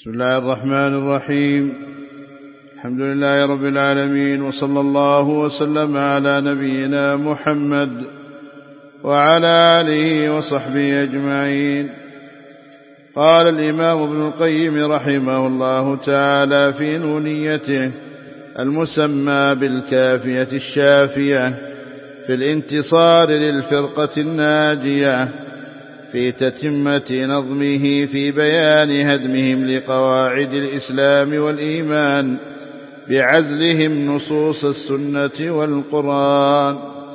بسم الله الرحمن الرحيم. الحمد لله رب العالمين، وصلى الله وسلم على نبينا محمد وعلى آله وصحبه أجمعين. قال الإمام ابن القيم رحمه الله تعالى في نونيته المسمى بالكافية الشافية في الانتصار للفرقة الناجية، في تتمة نظمه في بيان هدمهم لقواعد الإسلام والإيمان بعزلهم نصوص السنة والقرآن.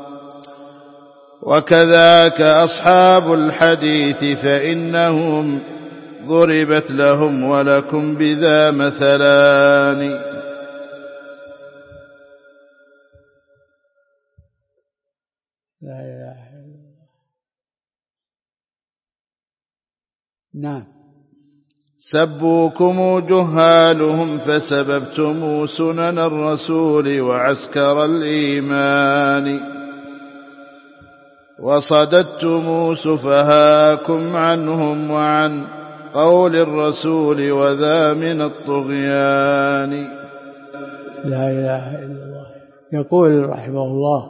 وكذاك أصحاب الحديث فإنهم ضربت لهم ولكم بذا مثلان. لا إله إلا الله. نعم. سبوكم جهالهم فسببتم سنن الرسول وعسكر الإيمان، وصددتم سفهاكم عنهم وعن قول الرسول وذا من الطغيان. لا إله إلا الله. يقول رحمه الله: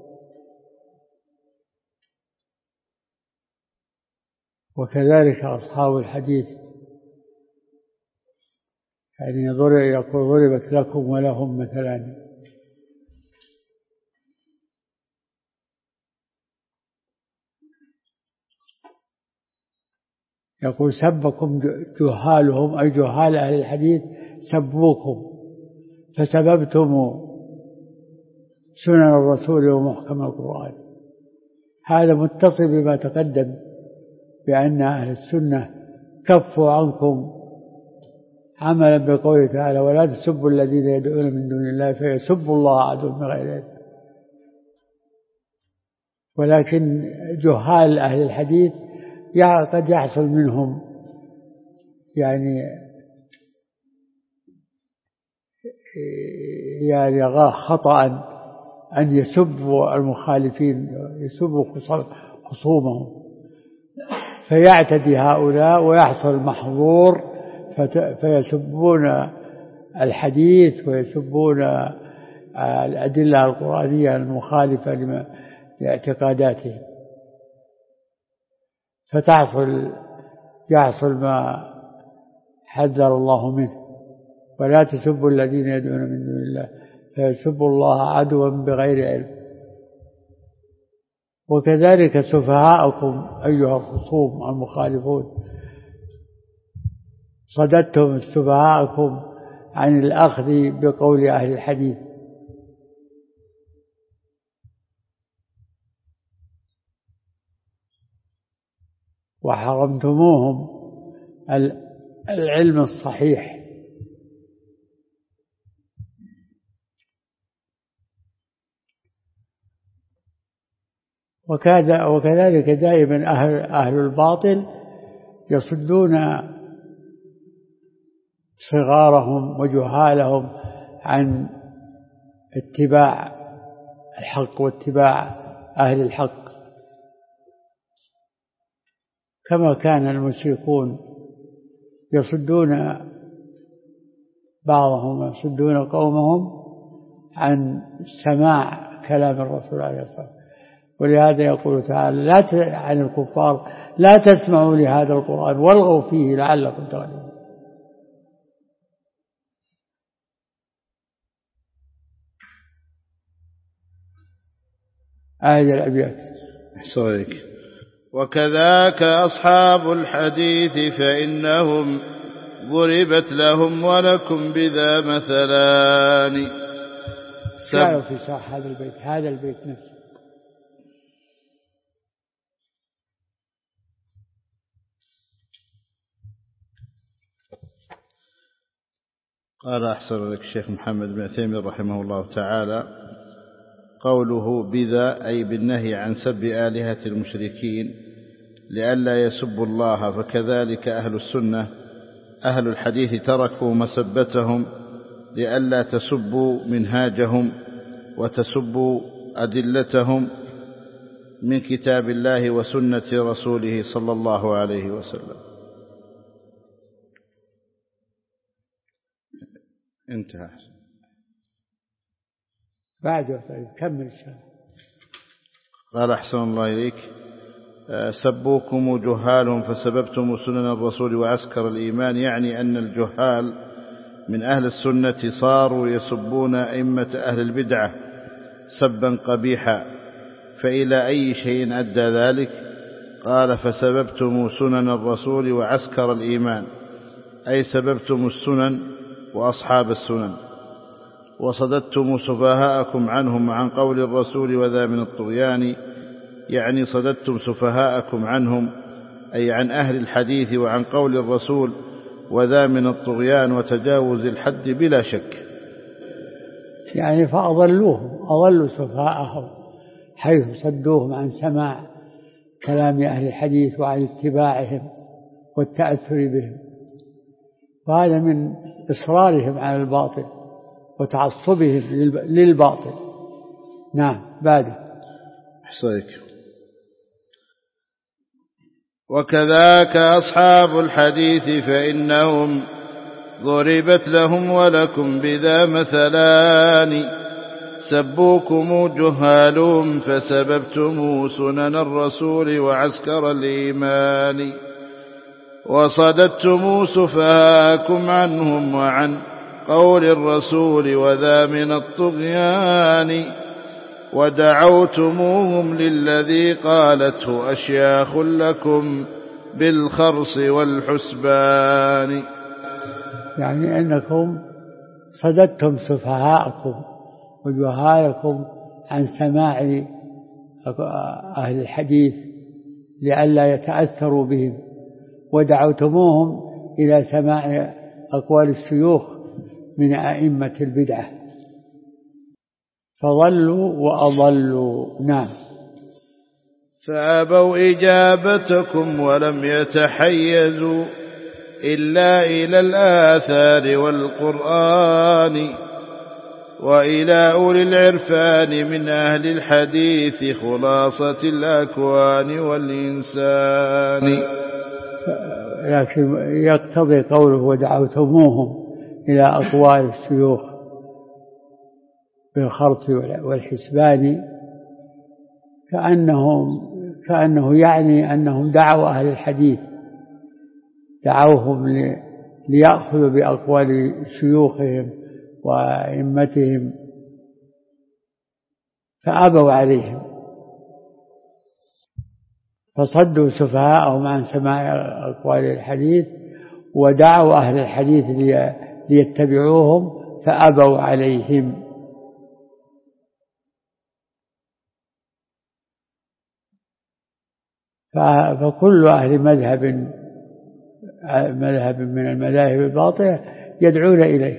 وكذلك أصحاب الحديث، يعني يقول ضربت لكم ولهم مثلان. يقول سبكم جهالهم، أي جهال أهل الحديث سبوكم فسببتم سنن الرسول ومحكم القرآن. هذا متصل بما تقدم بأن أهل السنة كفوا عنكم عملا بقوله تعالى: ولا تسبوا الذين يدعون من دون الله فيسبوا الله عدوا بغير علم. ولكن جهال أهل الحديث قد يحصل منهم يعني خطأ أن يسبوا المخالفين، يسبوا خصومهم، فيعتدي هؤلاء ويحصل محظور فيسبون الحديث ويسبون الأدلة القرآنية المخالفة لاعتقاداتهم، يحصل ما حذر الله منه: ولا تسبوا الذين يدعون من دون الله فيسبوا الله عدوا بغير علم. وكذلك سفهاءكم أيها الخصوم المخالفون، صددتم سفهاءكم عن الأخذ بقول أهل الحديث، وحرمتموهم العلم الصحيح. وكذلك دائما أهل الباطل يصدون صغارهم وجهالهم عن اتباع الحق واتباع أهل الحق، كما كان المشركون يصدون بعضهم يصدون قومهم عن سماع كلام الرسول عليه الصلاة والسلام. ولهذا يقول تعالى عن الكفار: لا تسمعوا لهذا القرآن والغوا فيه لعلكم تغلبون. آية الأبيات. وكذاك أصحاب الحديث فإنهم ضربت لهم ولكم بذا مثلان. شعروا في شرح هذا البيت نفسه. قال أحسن لك الشيخ محمد بن عثيمين رحمه الله تعالى: قوله بذا أي بالنهي عن سب آلهة المشركين لئلا يسبوا الله، فكذلك أهل السنة أهل الحديث تركوا مسبتهم لئلا تسبوا منهاجهم وتسبوا أدلتهم من كتاب الله وسنة رسوله صلى الله عليه وسلم. انتهى. بعده طيب كمل الشيخ. قال أحسن الله إليك: سبوكم جهال فسببتم سنن الرسول وعسكر الإيمان، يعني أن الجهال من أهل السنة صاروا يسبون أئمة أهل البدعة سبا قبيحا، فإلى أي شيء أدى ذلك؟ قال: فسببتم سنن الرسول وعسكر الإيمان، أي سببتم السنن وأصحاب السنن، وصددتم سفهاءكم عنهم وعن قول الرسول وذا من الطغيان، يعني صددتم سفهاءكم عنهم أي عن أهل الحديث وعن قول الرسول وذا من الطغيان وتجاوز الحد بلا شك. يعني فأضلوهم، أضلوا سفهاءهم حيث صدوهم عن سماع كلام أهل الحديث وعن اتباعهم والتأثر بهم، وهذا من إصرارهم على الباطل وتعصبهم للباطل. نعم بعده. أحسنك. وكذاك أصحاب الحديث فإنهم ضربت لهم ولكم بذا مثلان، سبوكم جهالهم فسببتم سنن الرسول وعسكر الإيمان، وصددتم سفهاءكم عنهم وعن قول الرسول وذا من الطغيان، ودعوتموهم للذي قالته أشياخ لكم بالخرص والحسبان. يعني أنكم صددتم سفهاءكم وجهالكم عن سماع أهل الحديث لئلا يتأثروا بهم، ودعوتموهم إلى سماع أقوال الشيوخ من أئمة البدعة، فضلوا وأضلوا. نعم. فأبوا إجابتكم ولم يتحيزوا إلا إلى الآثار والقرآن، وإلى أولي العرفان من أهل الحديث خلاصة الأكوان والإنسان. لكن يقتضي قوله ودعوتموهم إلى أقوال الشيوخ بالخرط والحسبان، كأنه يعني أنهم دعوا أهل الحديث، دعوهم ليأخذوا بأقوال شيوخهم وأئمتهم فأبوا عليهم، فصدوا سفهاءهم عن سماع أقوال الحديث، ودعوا أهل الحديث ليتبعوهم فأبوا عليهم. فكل أهل مذهب من المذاهب الباطلة يدعون إليه.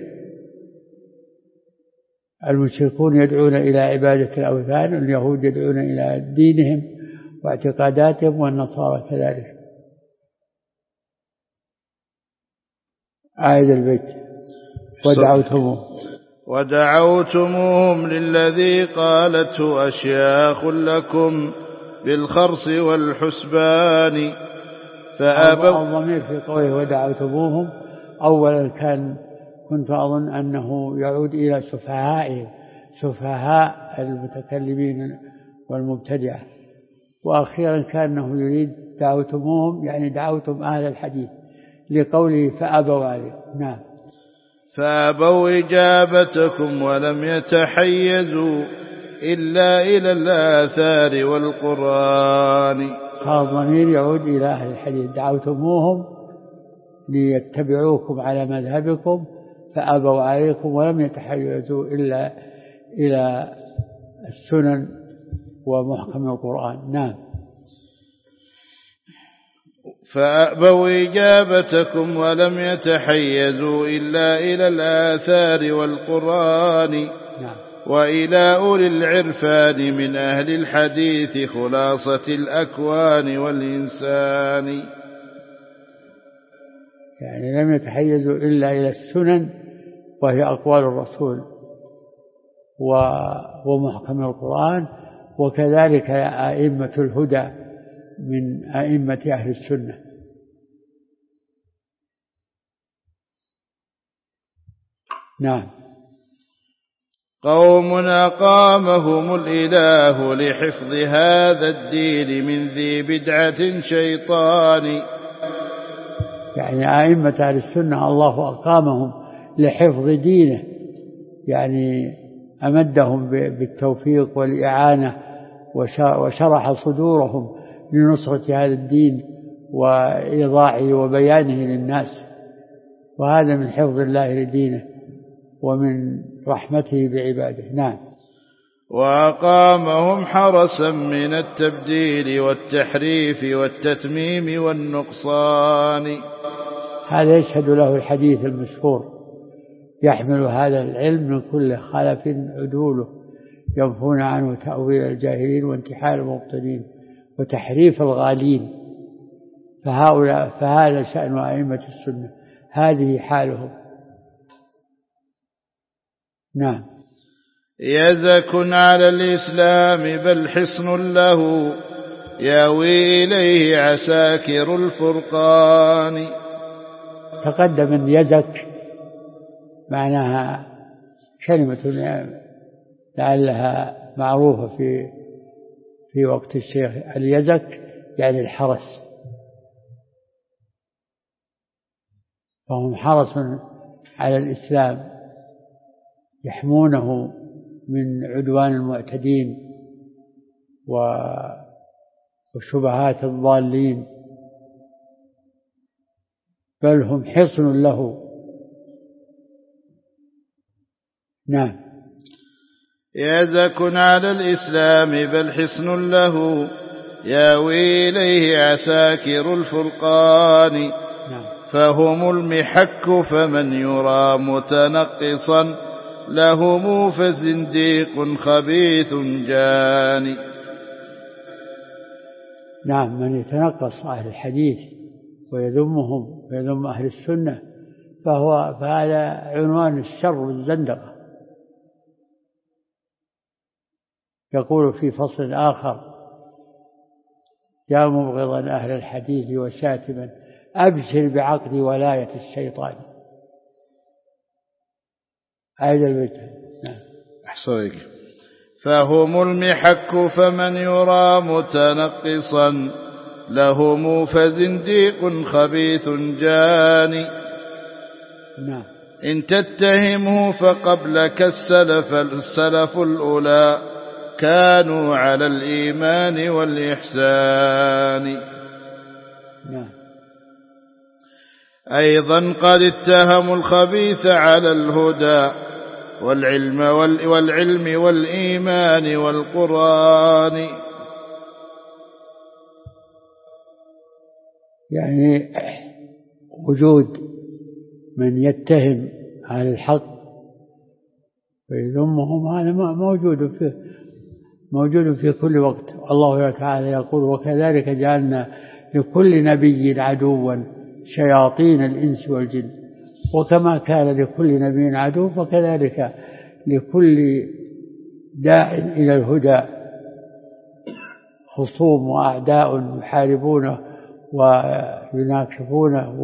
المشركون يدعون إلى عبادة الأوثان، واليهود يدعون إلى دينهم واعتقاداتهم، والنصارى كذلك. آية البيت: ودعوتموهم للذي قالته أشياخ لكم بالخرص والحسبان فأبوا. الضمير في قوله ودعوتموهم أولا كنت أظن أنه يعود إلى سفهائهم، سفهاء المتكلمين والمبتدعة، وأخيرا كأنه يريد دعوتموهم يعني دعوتم أهل الحديث لقوله فأبوا عليه. نعم. فأبوا إجابتكم ولم يتحيزوا إلا إلى الآثار والقرآن. هذا الضمير يعود إلى أهل الحديث، دعوتموهم ليتبعوكم على مذهبكم فأبوا عليكم ولم يتحيزوا إلا إلى السنن ومحكم القرآن. نعم. فأبوا إجابتكم ولم يتحيزوا إلا إلى الآثار والقرآن. نعم. وإلى أولي العرفان من أهل الحديث خلاصة الأكوان والإنسان. يعني لم يتحيزوا إلا إلى السنن وهي أقوال الرسول ومحكم القرآن، وكذلك أئمة الهدى من أئمة أهل السنة. نعم. قوم أقامهم الإله لحفظ هذا الدين من ذي بدعة شيطان. يعني أئمة أهل السنة الله أقامهم لحفظ دينه، يعني أمدهم بالتوفيق والإعانة وشرح صدورهم لنصرة هذا الدين وإيضاحه وبيانه للناس، وهذا من حفظ الله لدينه ومن رحمته بعباده. نعم. وأقامهم حرسا من التبديل والتحريف والتتميم والنقصان. هذا يشهد له الحديث المشهور: يحمل هذا العلم من كل خلف عدوله ينفون عنه تأويل الجاهلين وانتحال المبطلين وتحريف الغالين. فهذا شأن أئمة السنة، هذه حالهم. نعم. يزك على الإسلام بل حصن له ياوي إليه عساكر الفرقان. تقدم أن يزك معناها كلمة لعلها معروفة في وقت الشيخ. اليزك يعني الحرس، فهم حرس على الإسلام يحمونه من عدوان المعتدين وشبهات الضالين، بل هم حصن له. نعم. يزك على الإسلام بل حصن له ياوي إليه عساكر الفرقان. نعم. فهم المحك فمن يرى متنقصا لهم فزنديق خبيث جاني. نعم. من يتنقص أهل الحديث ويذمهم ويذم أهل السنة فهذا عنوان الشر والزندقة. يقول في فصل آخر: يا مبغضا أهل الحديث وشاتما أبشر بعقد ولاية الشيطان. آية البيت. أحسنك. فهم المحك فمن يرى متنقصا لهم فزنديق خبيث جاني. نعم. إن تتهمه فقبلك السلف الأولى كانوا على الإيمان والإحسان. نعم. أيضا قد اتهموا الخبيث على الهدى والعلم والإيمان والقرآن. يعني وجود من يتهم على الحق ويذمهم هذا موجود في كل وقت. الله تعالى يقول: وكذلك جعلنا لكل نبي عدوا شياطين الإنس والجن. وكما كان لكل نبي عدو فكذلك لكل داع إلى الهدى خصوم وأعداء يحاربونه ويناكفونه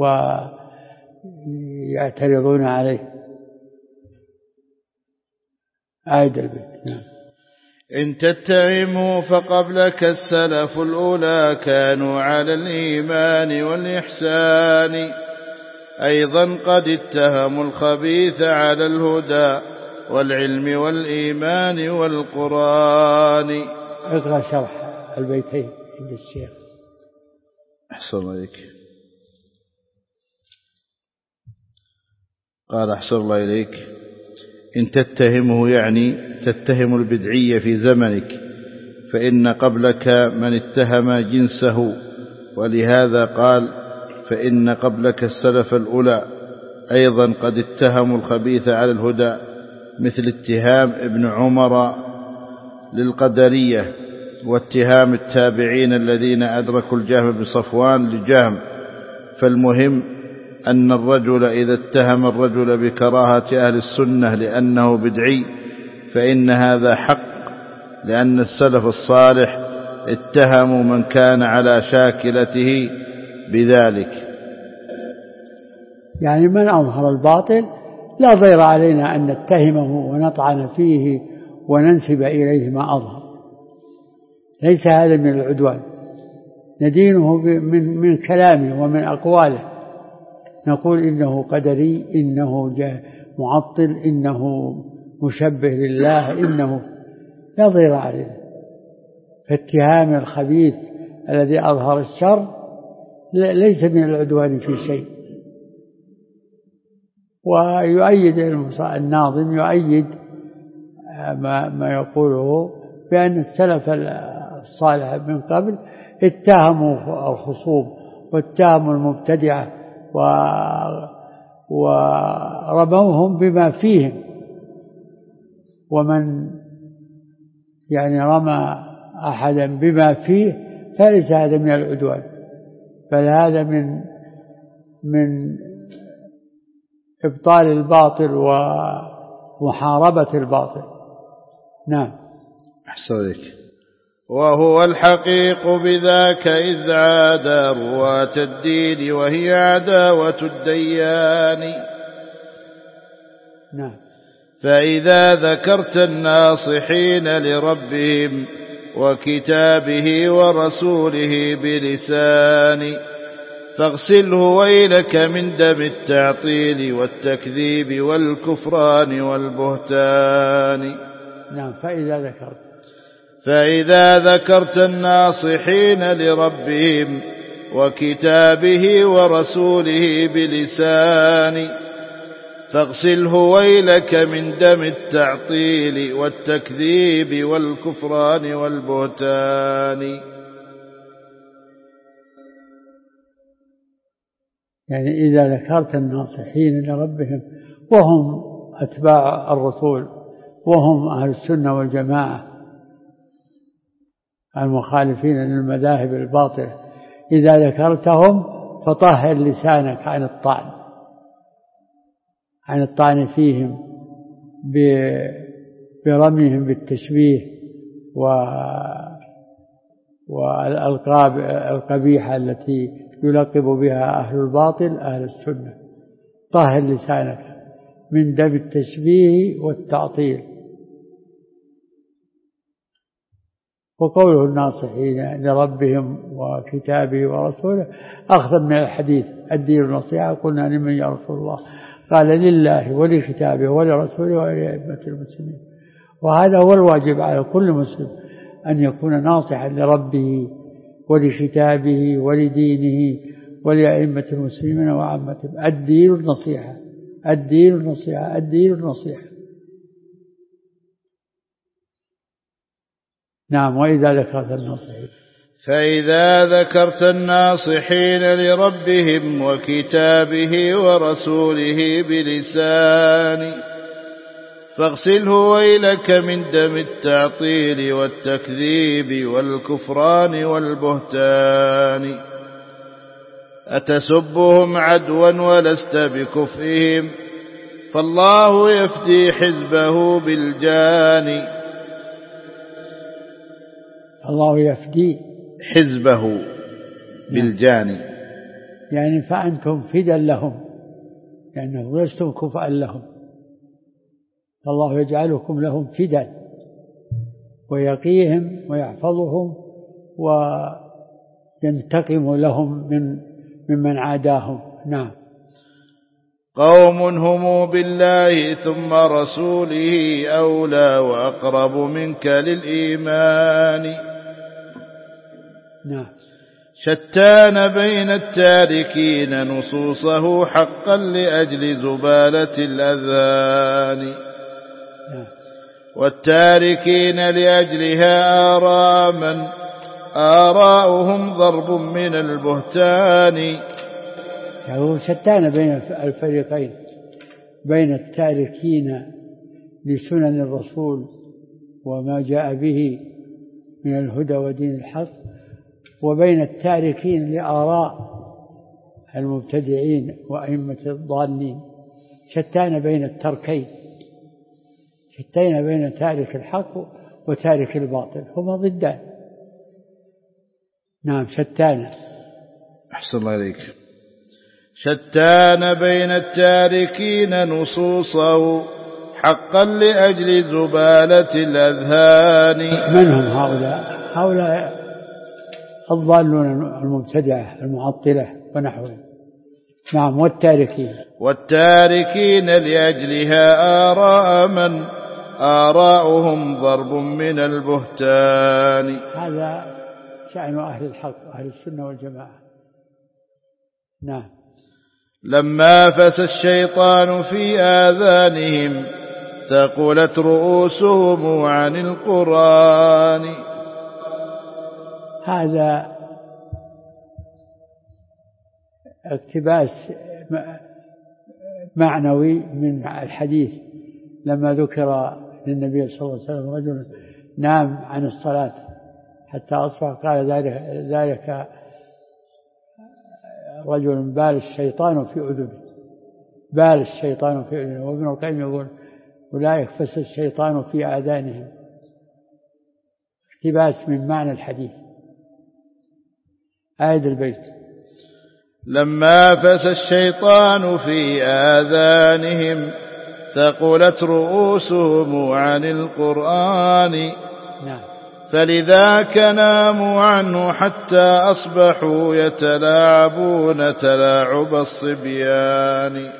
ويعترضون عليه. آية البيت. نعم. إن تتهموا فقبلك السلف الأولى كانوا على الإيمان والإحسان. أيضا قد اتهموا الخبيث على الهدى والعلم والإيمان والقرآن. اقرأ شرح البيتين عند الشيخ. أحسن الله إليك. قال: أحسن الله إليك. إن تتهمه يعني تتهم البدعية في زمنك، فإن قبلك من اتهم جنسه، ولهذا قال: فإن قبلك السلف الأولى. أيضا قد اتهموا الخبيث على الهدى، مثل اتهام ابن عمر للقدرية، واتهام التابعين الذين أدركوا الجهم بصفوان لجهم. فالمهم أن الرجل إذا اتهم الرجل بكراهة أهل السنة لأنه بدعي فإن هذا حق، لأن السلف الصالح اتهموا من كان على شاكلته بذلك. يعني من أظهر الباطل لا ضير علينا أن نتهمه ونطعن فيه وننسب إليه ما أظهر، ليس هذا من العدوان، ندينه من كلامه ومن أقواله، نقول إنه قدري، إنه معطل، إنه مشبه لله، إنه لا ضير عليه. فاتهام الخبيث الذي أظهر الشر ليس من العدوان في شيء. ويؤيد الناظم يؤيد ما يقوله بأن السلف الصالح من قبل اتهموا الخصوم واتهموا المبتدعة ورموهم بما فيهم، ومن يعني رمى أحدا بما فيه فليس هذا من العدوان، بل هذا من إبطال الباطل ومحاربة الباطل. نعم. أحسن لك. وهو الحقيق بذاك إذ عاد رواة الدين وهي عداوة الديان. نعم. فإذا ذكرت الناصحين لربهم وكتابه ورسوله بلسان فاغسله ويلك من دم التعطيل والتكذيب والكفران والبهتان. نعم. فإذا ذكرت الناصحين لربهم وكتابه ورسوله بلسان فاغسله ويلك من دم التعطيل والتكذيب والكفران والبهتان. يعني إذا ذكرت الناصحين لربهم وهم أتباع الرسول وهم أهل السنة والجماعة المخالفين للمذاهب الباطلة، إذا ذكرتهم فطهر لسانك عن الطعن فيهم برميهم بالتشبيه والألقاب القبيحة التي يلقب بها أهل الباطل أهل السنة. طهر لسانك من دم التشبيه والتعطيل. وقوله الناصحين لربهم وكتابه ورسوله أخذا من الحديث الدين النصيحة، قلنا لمن يا رسول الله؟ قال لله ولكتابه ولرسوله ولأئمة المسلمين. وهذا هو الواجب على كل مسلم، أن يكون ناصحا لربه ولكتابه ولدينه ولأئمة المسلمين وعامتهم. الدين النصيحة، الدين النصيحة، الدين النصيحة. نعم. وإذا ذكرت الناصحين فإذا ذكرت الناصحين لربهم وكتابه ورسوله بلسان فاغسله ويلك من دم التعطيل والتكذيب والكفران والبهتان. أتسبهم عدوا ولست بكفئهم فالله يفدي حزبه بالجان. الله يفدي حزبه بالجان، يعني فأنتم فدا لهم لأنه لستم كفءا لهم، فالله يجعلكم لهم فدا ويقيهم ويحفظهم وينتقم لهم ممن عاداهم. نعم. قوم هم بالله ثم رسوله أولى وأقرب منك للإيمان. نعم. شتان بين التاركين نصوصه حقا لأجل زبالة الأذهان والتاركين لأجلها آراء من آراؤهم ضرب من البهتان. يعني شتان بين الفريقين، بين التاركين لسنن الرسول وما جاء به من الهدى ودين الحق، وبين التاركين لآراء المبتدعين وأئمة الضالين. شتان بين التركين، شتان بين تارك الحق وتارك الباطل، هما ضدان. نعم. شتان. أحسن الله إليك. شتان بين التاركين نصوصه حقا لأجل زبالة الأذهان. من هم هؤلاء؟ هؤلاء الضالون المبتدعة المعطلة ونحوهم. نعم. والتاركين لأجلها آراء من آراؤهم ضرب من البهتان. هذا شأن أهل الحق أهل السنة والجماعة. نعم. لما فس الشيطان في آذانهم ثقلت رؤوسهم عن القرآن. هذا اقتباس معنوي من الحديث لما ذكر للنبي صلى الله عليه وسلم رجل نام عن الصلاة حتى أصبح قال ذلك رجل بال الشيطان في أذنه. وابن القيم يقول أولئك فس الشيطان في آذانهم. اقتباس من معنى الحديث. آية البيت. لما فس الشيطان في آذانهم ثقلت رؤوسهم عن القرآن. نعم. فلذاك ناموا عنه حتى أصبحوا يتلاعبون تلاعب الصبيان.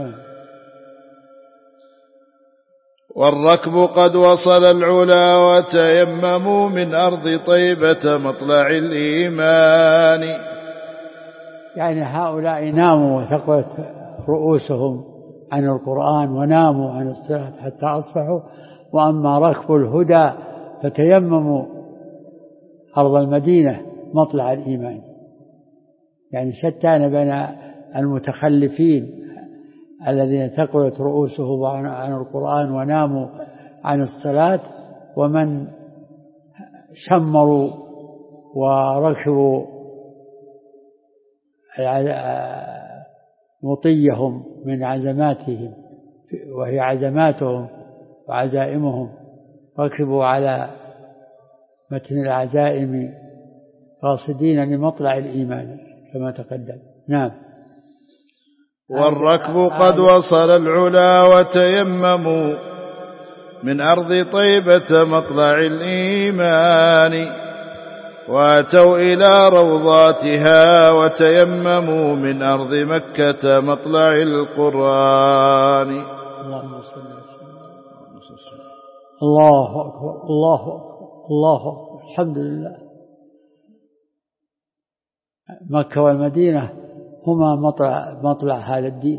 والركب قد وصل العلا وتيمموا من أرض طيبة مطلع الإيمان. يعني هؤلاء ناموا وثقلت رؤوسهم عن القرآن وناموا عن الصلاة حتى أصبحوا. وأما ركب الهدى فتيمموا أرض المدينة مطلع الإيمان. يعني شتان بين المتخلفين الذين ثقلت رؤوسهم عن القرآن وناموا عن الصلاة ومن شمروا وركبوا مطيهم من عزماتهم وهي عزماتهم وعزائمهم. ركبوا على متن العزائم قاصدين لمطلع الإيمان كما تقدم. نعم. والركب قد وصل العلا وتيمموا من أرض طيبة مطلع الإيمان. واتوا إلى روضاتها وتيمموا من أرض مكة مطلع القرآن. اللهم صل وسلم. الله أكبر الله أكبر الله أكبر. الحمد لله. مكة والمدينة هما مطلع هذا الدين.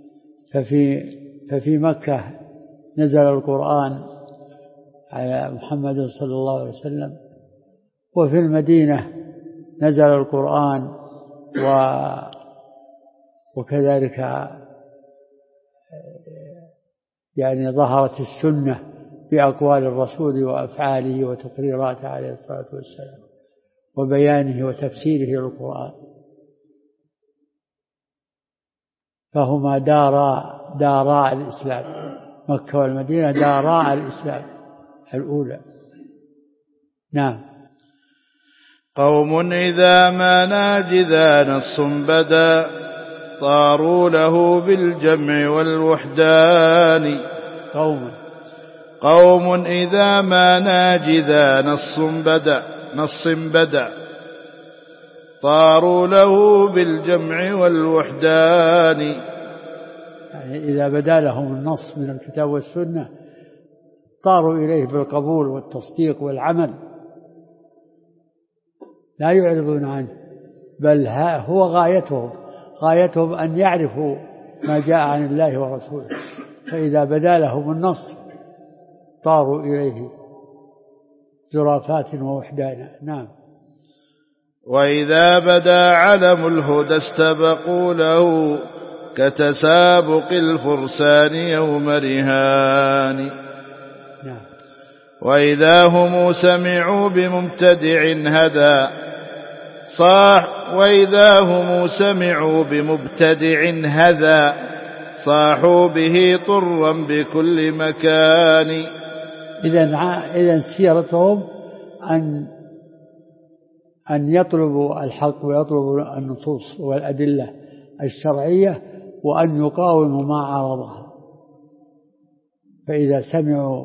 ففي مكة نزل القرآن على محمد صلى الله عليه وسلم وفي المدينة نزل القرآن وكذلك يعني ظهرت السنة بأقوال الرسول وأفعاله وتقريراته عليه الصلاة والسلام وبيانه وتفسيره للقرآن. فهما دارا الإسلام. مكة والمدينة دارا الإسلام الأولى. نعم. قوم إذا ما ناجذا نص بدا طاروا له بالجمع والوحدان. قوم إذا ما ناجذا نص بدا طاروا له بالجمع والوحدان. يعني إذا بدا لهم النص من الكتاب والسنة طاروا إليه بالقبول والتصديق والعمل لا يعرضون عنه بل هو غايتهم أن يعرفوا ما جاء عن الله ورسوله. فإذا بدا لهم النص طاروا إليه زرافات ووحدانا. نعم. وإذا بدا علم الهدى استبقوا له كتسابق الفرسان يوم رهان. نعم. وإذا هم سمعوا بمبتدع هذا صاحوا به طرا بكل مكان. إذن سيرتهم أن يطلبوا الحق ويطلبوا النصوص والأدلة الشرعية وأن يقاوموا ما عارضها. فإذا سمعوا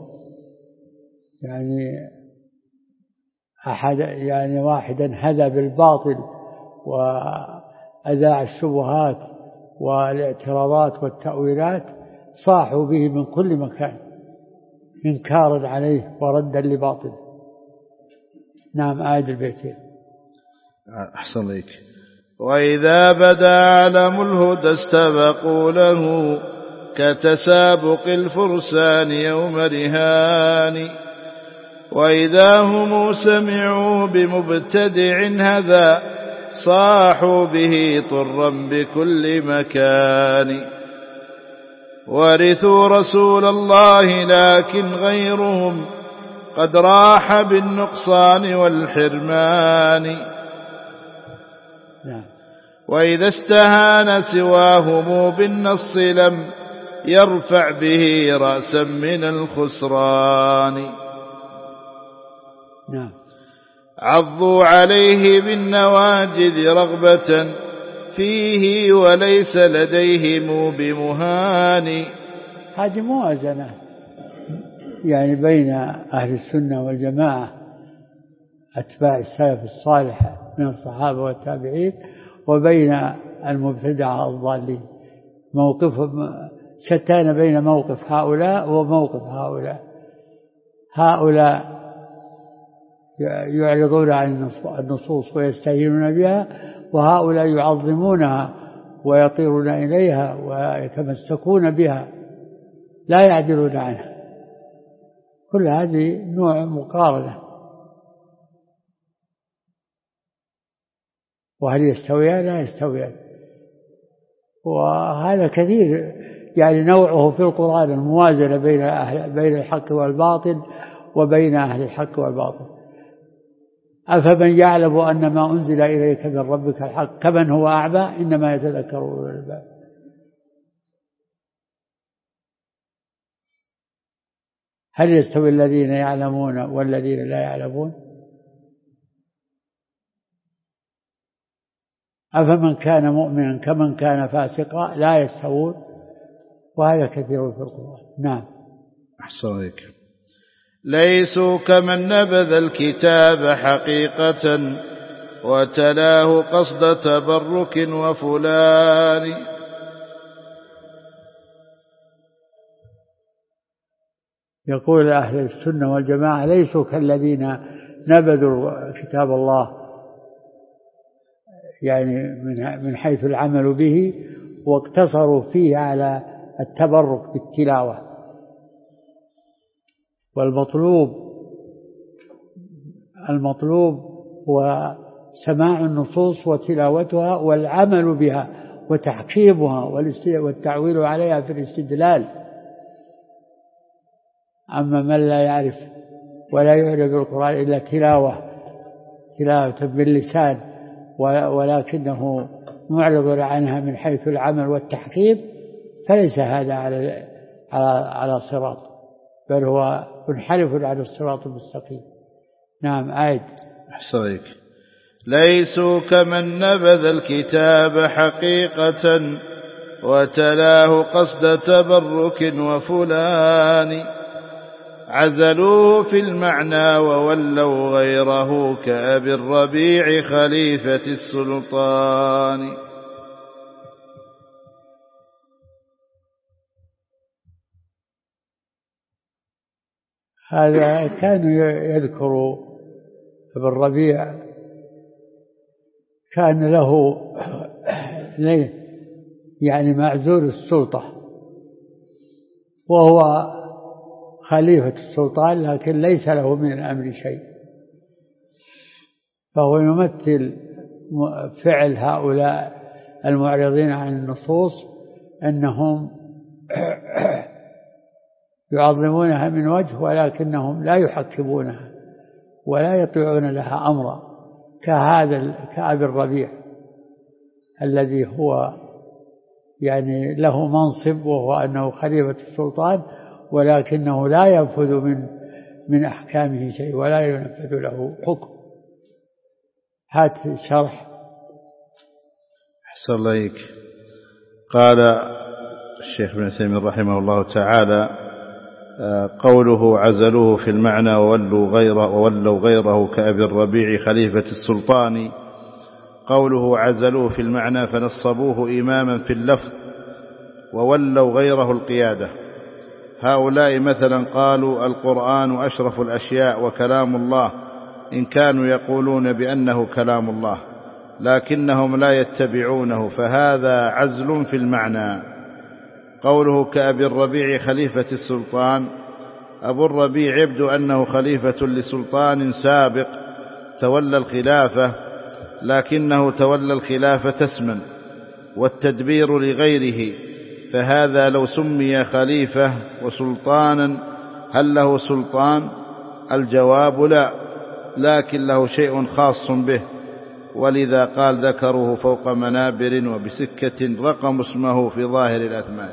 واحدا هذا بالباطل وأذاع الشبهات والاعتراضات والتأويلات صاحوا به من كل مكان إنكارا عليه وردا لباطله. نعم، عاد البيتين. أحسن لك. وإذا بدا علم الهدى استبقوا له كتسابق الفرسان يوم رهان. وإذا هم سمعوا بمبتدع هذا صاحوا به طرا بكل مكان. ورثوا رسول الله لكن غيرهم قد راح بالنقصان والحرمان. وإذا استهان سواهم بالنص لم يرفع به رأسا من الخسران. عضوا عليه بالنواجذ رغبة فيه وليس لديهم بمهان. هذه موازنة بين أهل السنة والجماعة أتباع السلف الصالح من الصحابة والتابعين وبين المبتدعة الضالين. موقفهم شتان بين موقف هؤلاء وموقف هؤلاء. هؤلاء يعرضون عن النصوص ويستهينون بها، وهؤلاء يعظمونها ويطيرون إليها ويتمسكون بها لا يعدلون عنها. كل هذه نوع مقارنة. وهل يستويان؟ لا يستويان. وهذا كثير نوعه في القرآن الموازنة بين الحق والباطل وبين أهل الحق والباطل. أفمن يعلم أن ما أنزل إليك من ربك الحق كمن هو أعمى إنما يتذكر أولو الألباب. هل يستوي الذين يعلمون والذين لا يعلمون؟ أفمن كان مؤمنا كمن كان فاسقا لا يستوون. وهذا كثير في القرآن. نعم. أحسن لك. ليسوا كمن نبذ الكتاب حقيقة وتلاه قصد تبرك وفلان. يقول أهل السنة والجماعة ليسوا كالذين نبذوا كتاب الله من حيث العمل به واقتصروا فيه على التبرك بالتلاوة. والمطلوب هو سماع النصوص وتلاوتها والعمل بها وتحكيمها والتعويل عليها في الاستدلال. أما من لا يعرف ولا يعرف بالقرآن إلا تلاوة باللسان ولكنه معرض عنها من حيث العمل والتحكيم فليس هذا على صراط، بل هو منحرف عن الصراط المستقيم. نعم، عيد. أحسنك. ليسوا كمن نبذ الكتاب حقيقة وتلاه قصد تبرك وفلان. عزلوه في المعنى وولوا غيره كأبي الربيع خليفة السلطان. هذا كانوا يذكر ابن الربيع كان له معزول السلطة وهو خليفة السلطان، لكن ليس له من الأمر شيء، فهو يمثل فعل هؤلاء المعرضين عن النصوص أنهم يعظمونها من وجه ولكنهم لا يحكمونها ولا يطيعون لها أمرا، كأبي الربيع الذي هو له منصب وهو أنه خليفة السلطان، ولكنه لا ينفذ من أحكامه شيء ولا ينفذ له حكم. هات شرح. أحسن الله إليك. قال الشيخ ابن عثيمين رحمه الله تعالى: قوله عزلوه في المعنى وولوا غيره كأبي الربيع خليفة السلطان. قوله عزلوه في المعنى فنصبوه إماما في اللفظ وولوا غيره القيادة. هؤلاء مثلا قالوا القرآن أشرف الأشياء وكلام الله، إن كانوا يقولون بأنه كلام الله لكنهم لا يتبعونه، فهذا عزل في المعنى. قوله كأبي الربيع خليفة السلطان، أبو الربيع يبدو أنه خليفة لسلطان سابق تولى الخلافة، لكنه تولى الخلافة اسما والتدبير لغيره، فهذا لو سمي خليفة وسلطانا هل له سلطان؟ الجواب لا، لكن له شيء خاص به، ولذا قال ذكروه فوق منابر وبسكة رقم اسمه في ظاهر الأثمان.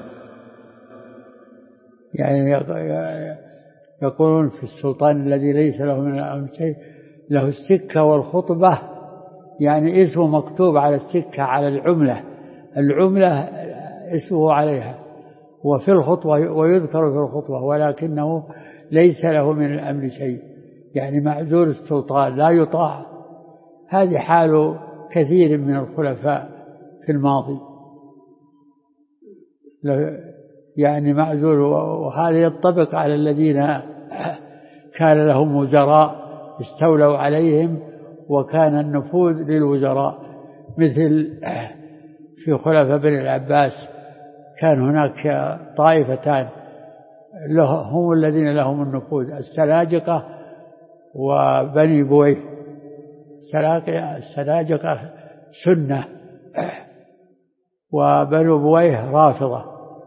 يعني يقولون في السلطان الذي ليس له من الأمر شيء له السكة والخطبة، يعني اسمه مكتوب على السكة على العملة اسمه عليها، وفي الخطبة ويذكر في الخطبة، ولكنه ليس له من الأمر شيء، يعني معزول السلطان لا يطاع. هذه حال كثير من الخلفاء في الماضي، يعني معزول. وهذا ينطبق على الذين كان لهم وزراء استولوا عليهم وكان النفوذ للوزراء، مثل في خلفاء بني العباس كان هناك طائفتان هم الذين لهم النفوذ، السلاجقة وبني بويه. السلاجقة سنة وبنو بويه رافضة،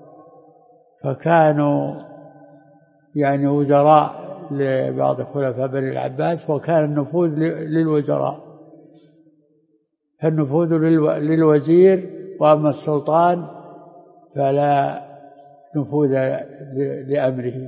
فكانوا يعني وزراء لبعض خلفاء بني العباس، وكان النفوذ للوزراء، فالنفوذ للوزير، وأما السلطان فلا نفوذ لأمره.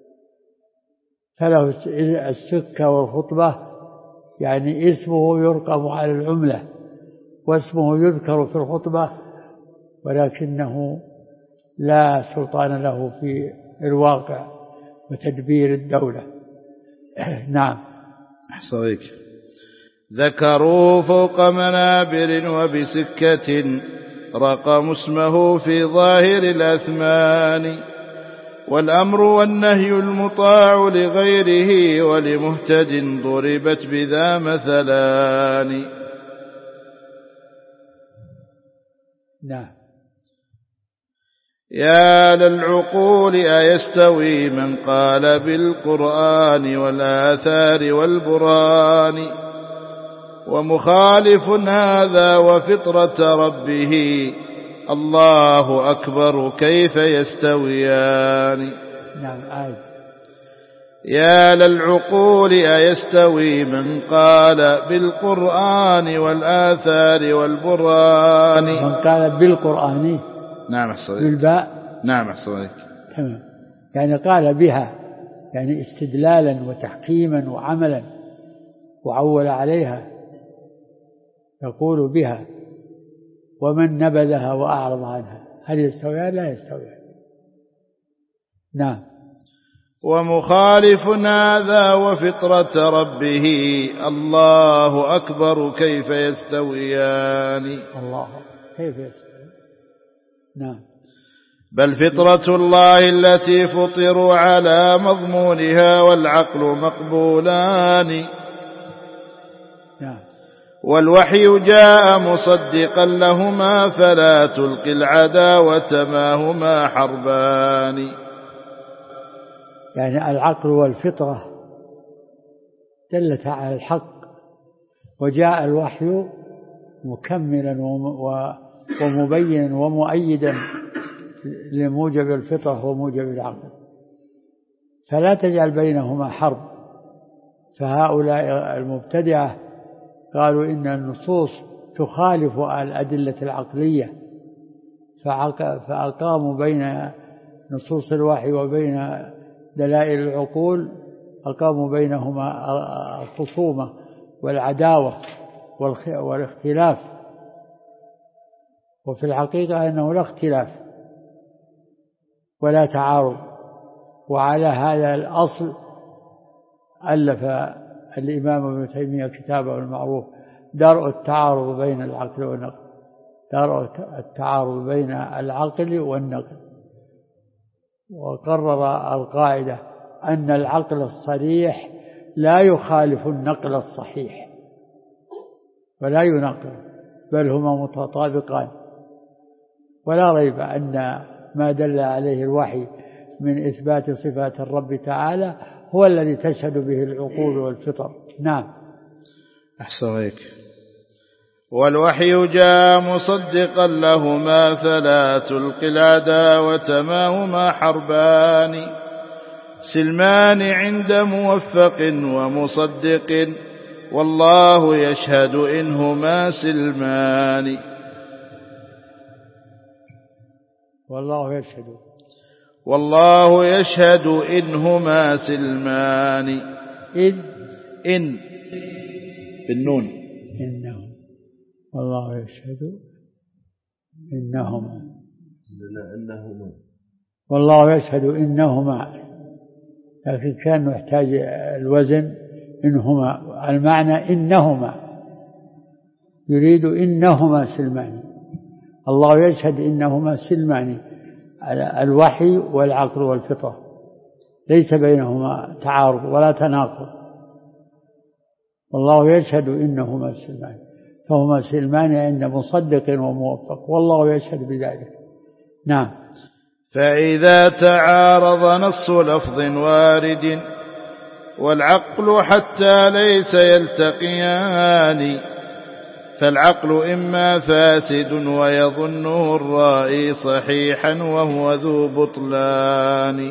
فله السكة والخطبة، يعني اسمه يرقم على العملة واسمه يذكر في الخطبة، ولكنه لا سلطان له في الواقع وتدبير الدولة. نعم. أحصريك. ذكروا فوق منابر وبسكة رقم اسمه في ظاهر الأثمان، والأمر والنهي المطاع لغيره ولمهتد ضربت بذا مثلان. نعم. يا للعقول أيستوي من قال بالقرآن والآثار والبرهان، ومخالف هذا وفطرة ربه الله أكبر كيف يستويان. نعم. آية. يا للعقول أيستوي من قال بالقرآن والآثار والبرهان. من قال بالقرآن، نعم أحسن بالباء. نعم أحسن. تمام، يعني قال بها، يعني استدلالا وتحكيما وعملا، وعول عليها، يقول بها. ومن نبذها وأعرض عنها هل يستويان؟ لا يستويان. نعم. ومخالف هذا وفطرة ربه الله أكبر كيف يستويان. الله كيف يستويان. نعم. بل فطرة الله التي فطروا على مضمونها والعقل مقبولان. نعم. والوحي جاء مصدقا لهما فلا تلقي العداوة ما هما حربان. يعني العقل والفطرة دلت على الحق، وجاء الوحي مكملا ومبينا ومؤيدا لموجب الفطرة وموجب العقل، فلا تجعل بينهما حرب. فهؤلاء المبتدعة قالوا إن النصوص تخالف الأدلة العقلية، فأقاموا بين نصوص الوحي وبين دلائل العقول، أقاموا بينهما الخصومة والعداوة والاختلاف. وفي الحقيقة أنه لا اختلاف ولا تعارض. وعلى هذا الأصل ألف الإمام ابن تيمية كتابه المعروف درء التعارض بين العقل والنقل، درء التعارض بين العقل والنقل. وقرر القاعدة أن العقل الصريح لا يخالف النقل الصحيح ولا يناقض، بل هما متطابقان. ولا ريب أن ما دل عليه الوحي من إثبات صفات الرب تعالى هو الذي تشهد به العقول والفطر. نعم. أحسن عليك. والوحي جاء مصدقا لهما فلا تلقي العداوة ما هما حربان سلمان عند موفق ومصدق والله يشهد إنهما سلمان. والله يشهد إنهما سلمان. إن بالنون إنهم، والله يشهد إنهما، والله يشهد إنهما، لكن كان يحتاج الوزن إنهما، المعنى إنهما، يريد إنهما سلمان. الله يشهد إنهما سلمان، الوحي والعقل والفطرة ليس بينهما تعارض ولا تناقض. والله يشهد إنهما سلمان، فهما سلمان عند مصدق وموفق، والله يشهد بذلك. نعم. فإذا تعارض نص لفظ وارد والعقل حتى ليس يلتقيان فالعقل إما فاسد ويظنه الرائي صحيحا وهو ذو بطلان.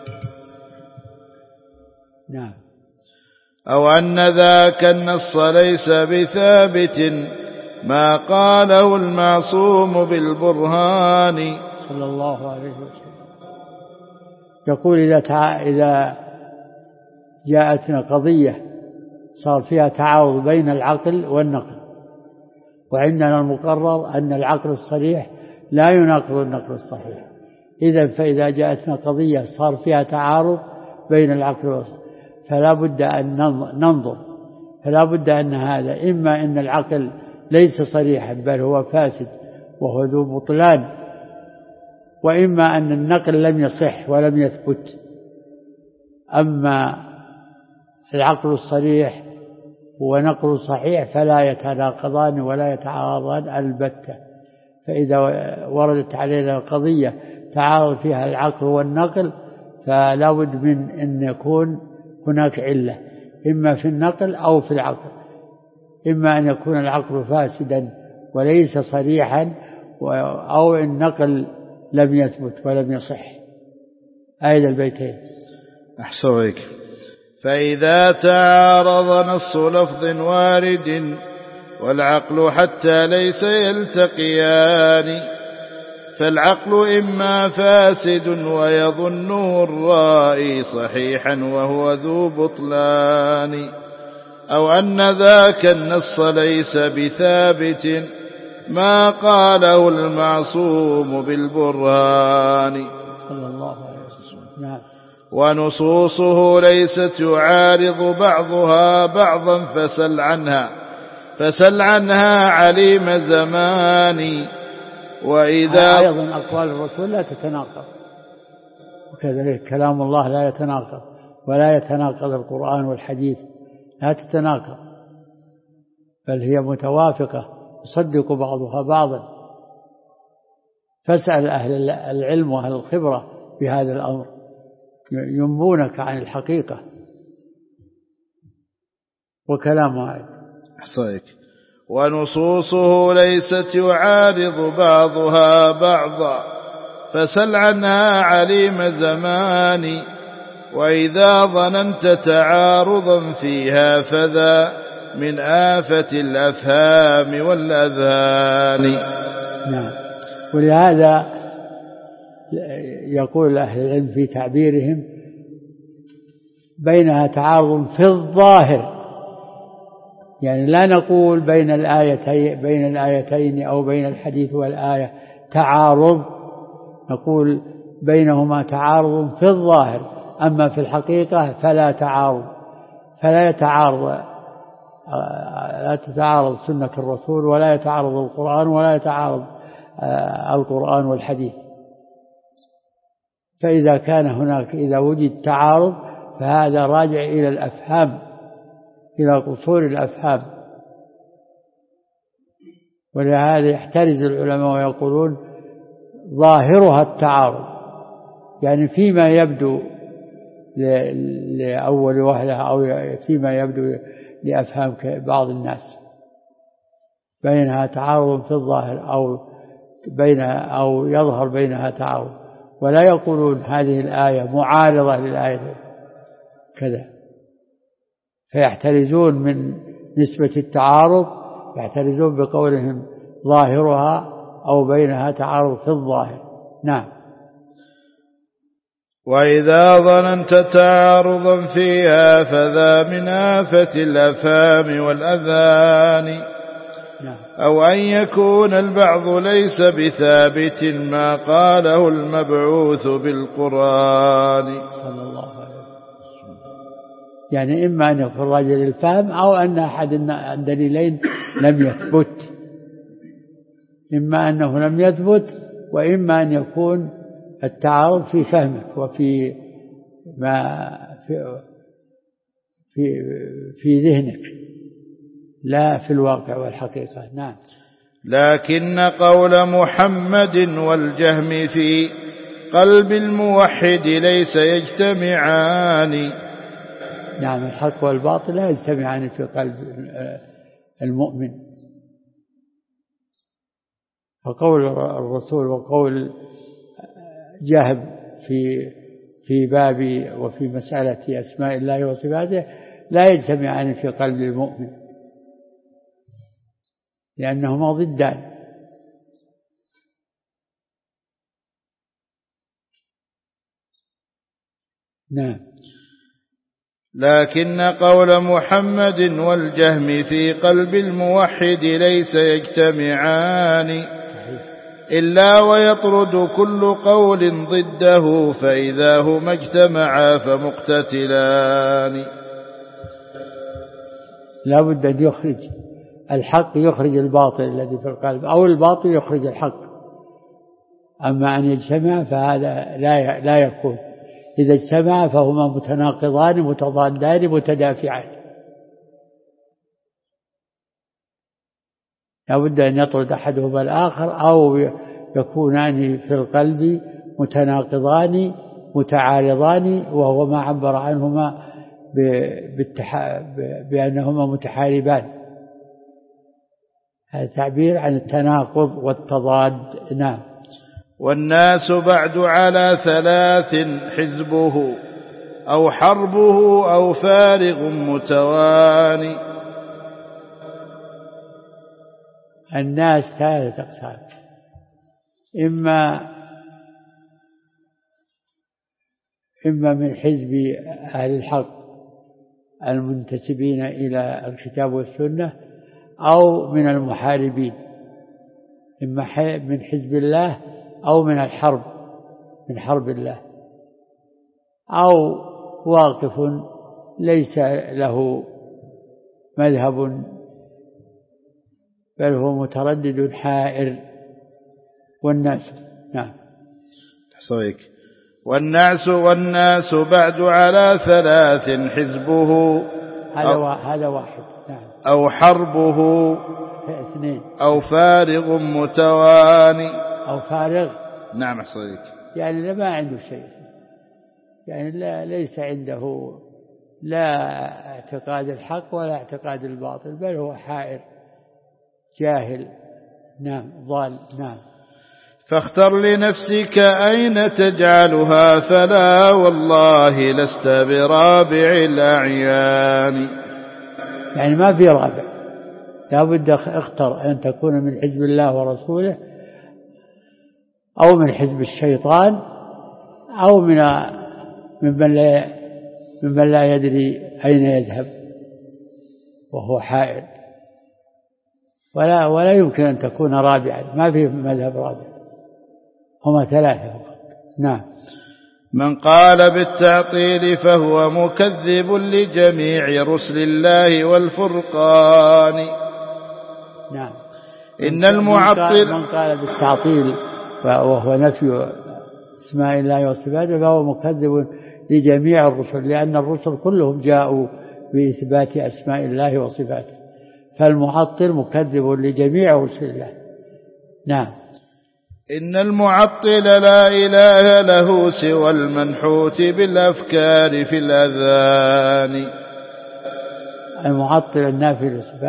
نعم. أو أن ذاك النص ليس بثابت ما قاله المعصوم بالبرهان. صلى الله عليه وسلم يقول إذا جاءتنا قضية صار فيها تعارض بين العقل والنقل، وعندنا المقرر أن العقل الصريح لا يناقض النقل الصحيح، إذن فإذا جاءتنا قضية صار فيها تعارض بين العقل والصحيح فلا بد أن ننظر، فلا بد أن هذا إما أن العقل ليس صريحا بل هو فاسد وهو ذو بطلان، وإما أن النقل لم يصح ولم يثبت. أما العقل الصريح ونقل صحيح فلا يتناقضان ولا يتعارضان البتة. فإذا وردت علينا قضية تعارض فيها العقل والنقل فلا بد من أن يكون هناك علة إما في النقل أو في العقل، إما أن يكون العقل فاسدا وليس صريحا، أو النقل لم يثبت ولم يصح. آية البيتين. أحسن عليك. فإذا تعارض نص لفظ وارد والعقل حتى ليس يلتقيان فالعقل إما فاسد ويظنه الرائي صحيحا وهو ذو بطلان أو أن ذاك النص ليس بثابت ما قاله المعصوم بالبرهان. صلى الله عليه وسلم. نعم. ونصوصه ليست يعارض بعضها بعضا فسل عنها عليم زمان. وإذا أيضا أقوال الرسول لا تتناقض، وكذلك كلام الله لا يتناقض، ولا يتناقض القرآن والحديث، لا تتناقض بل هي متوافقة يصدق بعضها بعضا. فاسأل أهل العلم وأهل الخبرة بهذا الأمر ينبونك عن الحقيقة وكلام واحد. أحسنك. ونصوصه ليست يعارض بعضها بعضا فسل عنها عليم زمان. وإذا ظننت تعارضا فيها فذا من آفة الأفهام والأذهان. نعم. ولهذا يقول أهل العلم في تعبيرهم بينها تعارض في الظاهر يعني لا نقول بين الآيتين أو بين الحديث والآية تعارض، نقول بينهما تعارض في الظاهر، أما في الحقيقة فلا تعارض، لا تتعارض سنة الرسول ولا يتعارض القرآن ولا يتعارض القرآن والحديث. فإذا كان هناك إذا وجد تعارض فهذا راجع إلى الأفهام، إلى قصور الأفهام. ولهذا يحترز العلماء ويقولون ظاهرها التعارض، يعني فيما يبدو لأول وهلة أو فيما يبدو لأفهام بعض الناس بينها تعارض في الظاهر أو يظهر بينها تعارض، ولا يقولون هذه الآية معارضة للآية كذا، فيحترزون من نسبة التعارض، يحترزون بقولهم ظاهرها أو بينها تعارض في الظاهر. نعم. وإذا ظننت تعارضا فيها فذا من آفة الأفهام والأذان، أو أن يكون البعض ليس بثابت ما قاله المبعوث بالقرآن صلى الله عليه وسلم. يعني إما أن يكون راجل الفهم أو أن أحد الدليلين لم يثبت، إما أنه لم يثبت وإما أن يكون التعارض في فهمك وفي ما في ذهنك لا في الواقع والحقيقة. نعم. لكن قول محمد والجهم في قلب الموحد ليس يجتمعان. نعم، الحق والباطل لا يجتمعان في قلب المؤمن. فقول الرسول وقول جهم في باب وفي مسألة أسماء الله وصفاته لا يجتمعان في قلب المؤمن، لأنهما ضدان. نعم. لكن قول محمد والجهم في قلب الموحد ليس يجتمعان إلا ويطرد كل قول ضده، فإذا هما اجتمعا فمقتتلان. لا بد أن يخرج الحق يخرج الباطل الذي في القلب، أو الباطل يخرج الحق. أما أن يجتمع فهذا لا يكون. إذا اجتمع فهما متناقضان متضادان متدافعان. لا بد أن يطرد أحدهما الآخر، أو يكونان في القلب متناقضان متعارضان، وهو ما عبر عنهما بأنهما متحاربان. هذا تعبير عن التناقض والتضاد. نعم. والناس بعد على ثلاث حزبه أو حربه أو فارغ متواني. الناس ثلاثة أقسام: إما من حزب أهل الحق المنتسبين إلى الكتاب والسنة، أو من المحاربين، إما من حزب الله أو من الحرب، من حرب الله، أو واقف ليس له مذهب بل هو متردد حائر. والناس. نعم. حصيك. والناس بعد على ثلاث حزبه هذا واحد. نعم. أو حربه اثنين. أو فارغ متواني. أو فارغ. نعم. حصيك. يعني ما عنده شيء، يعني ليس عنده لا اعتقاد الحق ولا اعتقاد الباطل، بل هو حائر جاهل. نعم. ضال. نعم. فاختر لنفسك أين تجعلها، فلا والله لست برابع الأعيان. يعني ما في رابع، لا بد اختر أن تكون من حزب الله ورسوله، أو من حزب الشيطان، أو ممن لا يدري أين يذهب. وهو حائل، ولا يمكن أن تكون رابعا، ما في مذهب رابع، هما ثلاثة فقط. نعم. من قال بالتعطيل فهو مكذب لجميع رسل الله والفرقان. نعم. إن المعطل من قال بالتعطيل وهو نفي اسماء الله وصفاته فهو مكذب لجميع الرسل، لأن الرسل كلهم جاءوا بإثبات أسماء الله وصفاته، فالمعطل مكذب لجميع رسل الله. نعم. إن المعطل لا إله له سوى المنحوت بالأفكار في الأذهان. المعطل النافي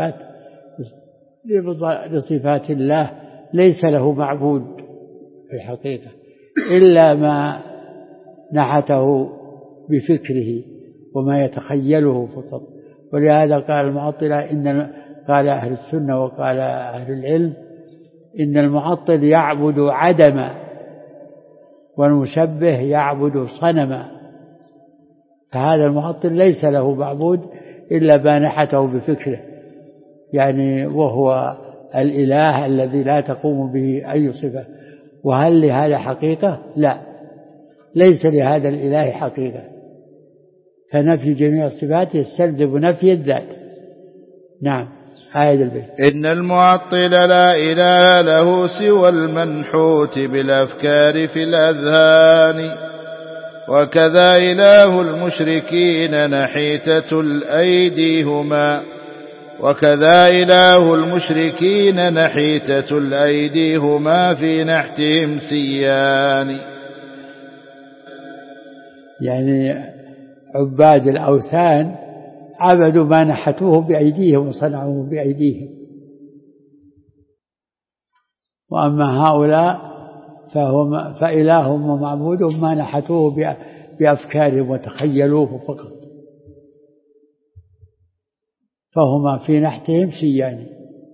لصفات الله ليس له معبود في الحقيقة إلا ما نحته بفكره وما يتخيله فقط. ولهذا قال المعطلة قال أهل السنة وقال أهل العلم إن المعطل يعبد عدما والمشبه يعبد صنما، فهذا المعطل ليس له معبود إلا ما نحته بفكره، يعني وهو الإله الذي لا تقوم به أي صفة. وهل لهذا حقيقة؟ لا، ليس لهذا الإله حقيقة، فنفي جميع الصفات يستلزم نفي الذات. نعم. هذا البيت. إن المعطل لا إله له سوى المنحوت بالأفكار في الأذهان، وكذا إله المشركين نحيتة الأيدي هما، وكذا إله المشركين نحيتة الأيدي هما في نحتهم سيان. يعني عباد الأوثان عبدوا ما نحتوه بأيديهم وصنعوه بأيديهم، وأما هؤلاء فإلههم ومعبودهم ما نحتوه بأفكارهم وتخيلوه فقط، فهما في نحتهم سيان.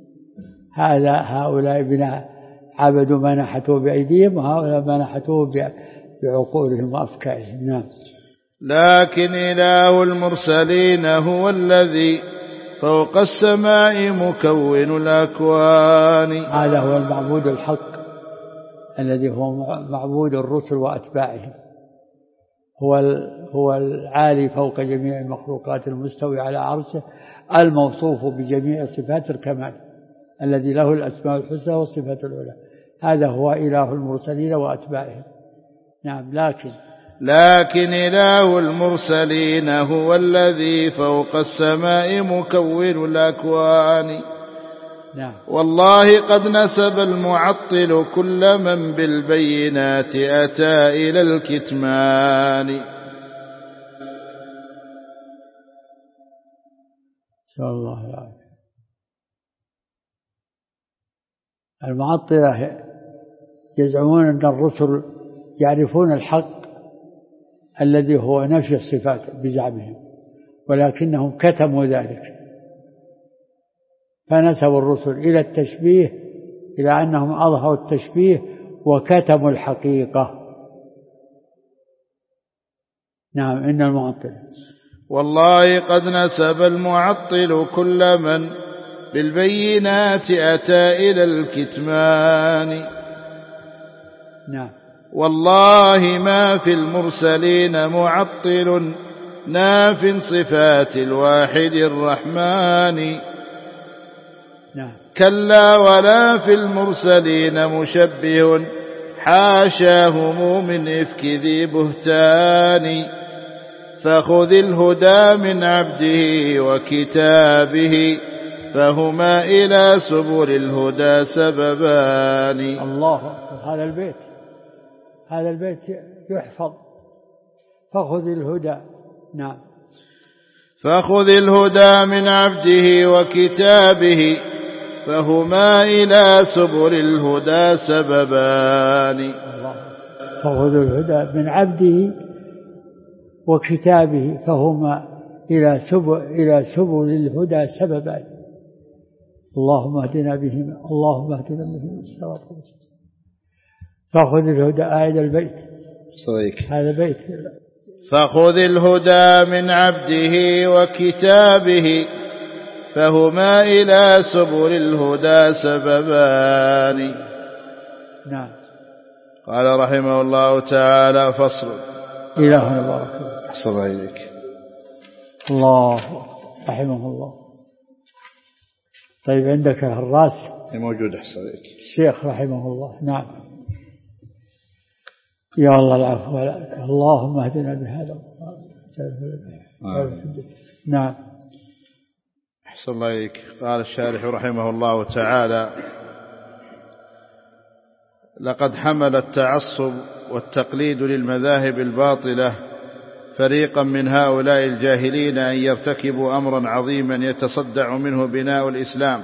هؤلاء عبدوا ما نحتوه بأيديهم، وهؤلاء ما نحتوه بعقولهم وأفكارهم. نعم. لكن إله المرسلين هو الذي فوق السماء مكون الأكوان. هذا هو المعبود الحق الذي هو معبود الرسل وأتباعهم، هو العالي فوق جميع المخلوقات، المستوي على عرشه، الموصوف بجميع صفات الكمال، الذي له الأسماء الحسنى والصفات العلى. هذا هو إله المرسلين وأتباعهم. نعم. لكن إله المرسلين هو الذي فوق السماء مكون الأكوان. نعم. والله قد نسب المعطل كل من بالبينات أتى إلى الكتمان. شاء الله العافية. المعطلة يزعمون أن الرسل يعرفون الحق الذي هو نفي الصفات بزعمهم، ولكنهم كتموا ذلك، فنسبوا الرسل إلى التشبيه، إلى أنهم أظهروا التشبيه وكتموا الحقيقة. نعم. إن المعطل والله قد نسب المعطل كل من بالبينات أتى إلى الكتمان. نعم. والله ما في المرسلين معطل ناف صفات الواحد الرحمن. نعم. كلا ولا في المرسلين مشبه حاشاهم من إفك ذي بهتان. فخذ الهدى من عبده وكتابه فهما إلى سبل الهدى سببان. الله. هذا البيت يحفظ. فخذ الهدى. نعم. فخذ الهدى من عبده وكتابه فهما إلى سبل الهدى سببان. الله. فخذ الهدى من عبده وكتابه فهما إلى سبل الهدى سببان. اللهم اهدنا بهما الصراط المستقيم. فخذ الهدى. آية البيت صديق. هذا بيت. فخذ الهدى من عبده وكتابه فهما إلى سبل الهدى سببان. نعم. قال رحمه الله تعالى: فصل. إله بارك أحسن الله إليك. الله رحمه الله. طيب عندك الراس موجود. أحسن إليك. الشيخ رحمه الله. نعم. يا الله العفو، اللهم اهدنا بهذا. نعم. أحسن الله إليك. قال الشارح رحمه الله تعالى: لقد حمل التعصب والتقليد للمذاهب الباطلة فريقا من هؤلاء الجاهلين أن يرتكبوا أمرا عظيما يتصدع منه بناء الإسلام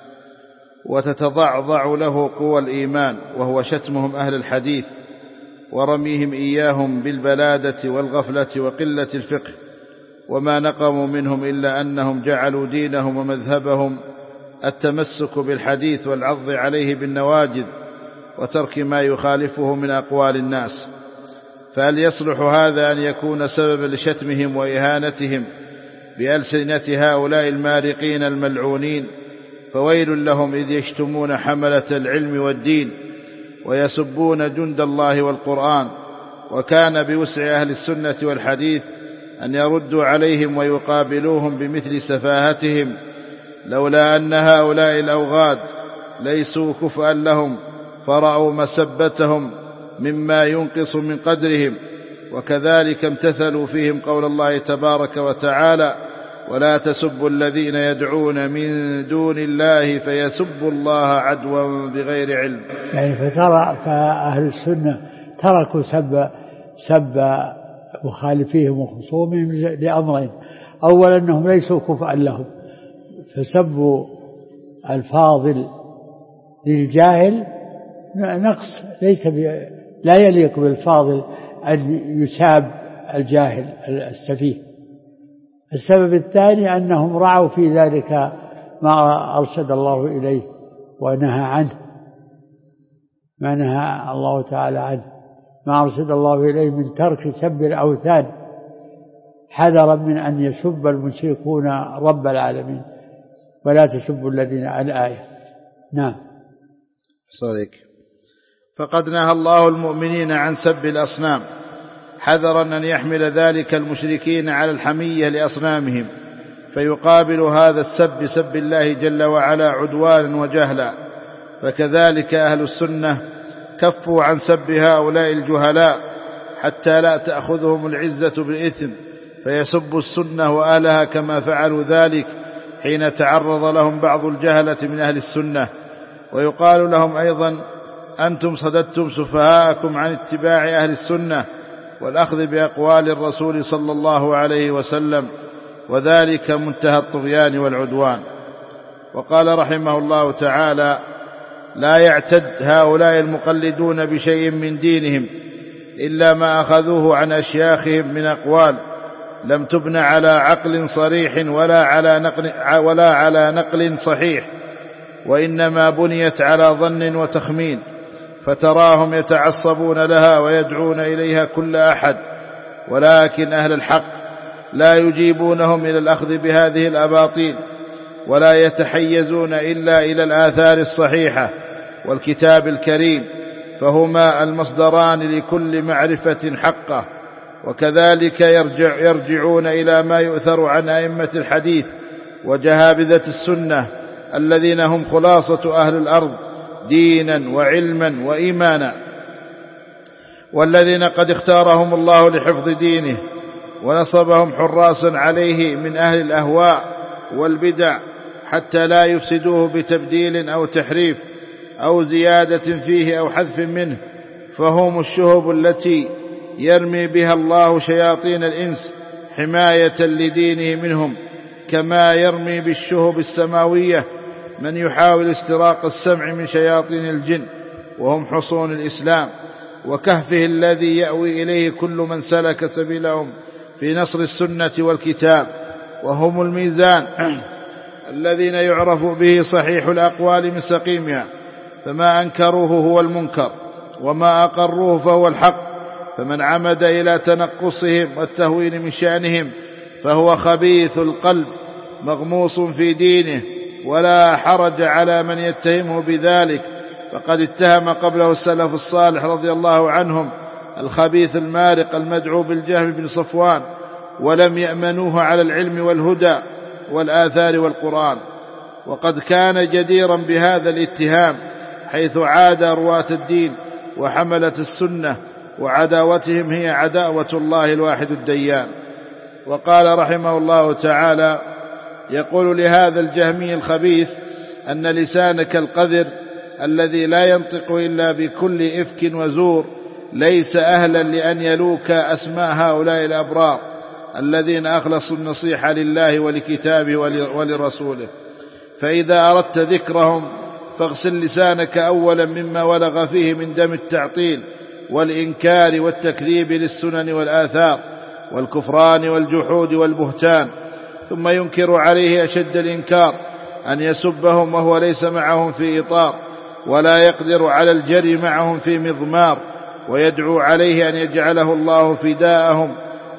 وتتضعضع له قوى الإيمان، وهو شتمهم أهل الحديث ورميهم إياهم بالبلادة والغفلة وقلة الفقه، وما نقموا منهم إلا أنهم جعلوا دينهم ومذهبهم التمسك بالحديث والعض عليه بالنواجذ وترك ما يخالفه من أقوال الناس. فهل يصلح هذا أن يكون سببا لشتمهم وإهانتهم بألسنة هؤلاء المارقين الملعونين؟ فويل لهم إذ يشتمون حملة العلم والدين ويسبون جند الله والقرآن. وكان بوسع أهل السنة والحديث أن يردوا عليهم ويقابلوهم بمثل سفاهتهم، لولا أن هؤلاء الأوغاد ليسوا كفءا لهم فرأوا مسبتهم مما ينقص من قدرهم. وكذلك امتثلوا فيهم قول الله تبارك وتعالى: ولا تسبوا الذين يدعون من دون الله فيسبوا الله عدوا بغير علم. يعني فأهل السنة تركوا سب مخالفيهم وخصومهم لأمرين: أولا أنهم ليسوا كفءا لهم، فسبوا الفاضل للجاهل نقص، لا يليق بالفاضل أن يساب الجاهل السفيه. السبب الثاني أنهم رعوا في ذلك ما أرشد الله إليه ونهى عنه، ما نهى الله تعالى عنه، ما أرشد الله إليه من ترك سب الأوثان، حذرا من أن يسب المشركون رب العالمين: ولا تسبوا الذين. الآية. نعم. صديق. فقد نهى الله المؤمنين عن سب الأصنام، حذرا أن يحمل ذلك المشركين على الحمية لأصنامهم، فيقابل هذا السب سب الله جل وعلا عدوانا وجهلا. فكذلك أهل السنة كفوا عن سب هؤلاء الجهلاء حتى لا تأخذهم العزة بالإثم فيسبوا السنة وأهلها، كما فعلوا ذلك حين تعرض لهم بعض الجهلة من أهل السنة. ويقال لهم أيضا: أنتم صددتم سفهاءكم عن اتباع أهل السنة والأخذ بأقوال الرسول صلى الله عليه وسلم، وذلك منتهى الطغيان والعدوان. وقال رحمه الله تعالى: لا يعتد هؤلاء المقلدون بشيء من دينهم إلا ما أخذوه عن أشياخهم من أقوال لم تبن على عقل صريح ولا على نقل صحيح، وإنما بنيت على ظن وتخمين، فتراهم يتعصبون لها ويدعون إليها كل أحد. ولكن أهل الحق لا يجيبونهم إلى الأخذ بهذه الأباطيل، ولا يتحيزون إلا إلى الآثار الصحيحة والكتاب الكريم، فهما المصدران لكل معرفة حقه. وكذلك يرجعون إلى ما يؤثر عن أئمة الحديث وجهابذة السنة الذين هم خلاصة أهل الأرض دينا وعلما وإيمانا، والذين قد اختارهم الله لحفظ دينه ونصبهم حراسا عليه من أهل الأهواء والبدع حتى لا يفسدوه بتبديل أو تحريف أو زيادة فيه أو حذف منه. فهم الشهب التي يرمي بها الله شياطين الإنس حماية لدينه منهم، كما يرمي بالشهب السماوية من يحاول استراق السمع من شياطين الجن، وهم حصون الإسلام وكهفه الذي يأوي إليه كل من سلك سبيلهم في نصر السنة والكتاب. وهم الميزان الذين يعرف به صحيح الأقوال من سقيمها، فما أنكروه هو المنكر وما أقروه فهو الحق. فمن عمد إلى تنقصهم والتهوين من شأنهم فهو خبيث القلب مغموس في دينه، ولا حرج على من يتهمه بذلك، فقد اتهم قبله السلف الصالح رضي الله عنهم الخبيث المارق المدعو بالجهم بن صفوان، ولم يأمنوه على العلم والهدى والآثار والقرآن. وقد كان جديرا بهذا الاتهام، حيث عاد رواة الدين وحملة السنة، وعداوتهم هي عداوة الله الواحد الديان. وقال رحمه الله تعالى: يقول لهذا الجهمي الخبيث أن لسانك القذر الذي لا ينطق إلا بكل إفك وزور ليس أهلا لأن يلوك أسماء هؤلاء الأبرار الذين أخلصوا النصيحة لله ولكتابه ولرسوله، فإذا أردت ذكرهم فاغسل لسانك أولا مما ولغ فيه من دم التعطيل والإنكار والتكذيب للسنن والآثار والكفران والجحود والبهتان، ثم ينكر عليه أشد الإنكار أن يسبهم وهو ليس معهم في إطار، ولا يقدر على الجري معهم في مضمار، ويدعو عليه أن يجعله الله فداءهم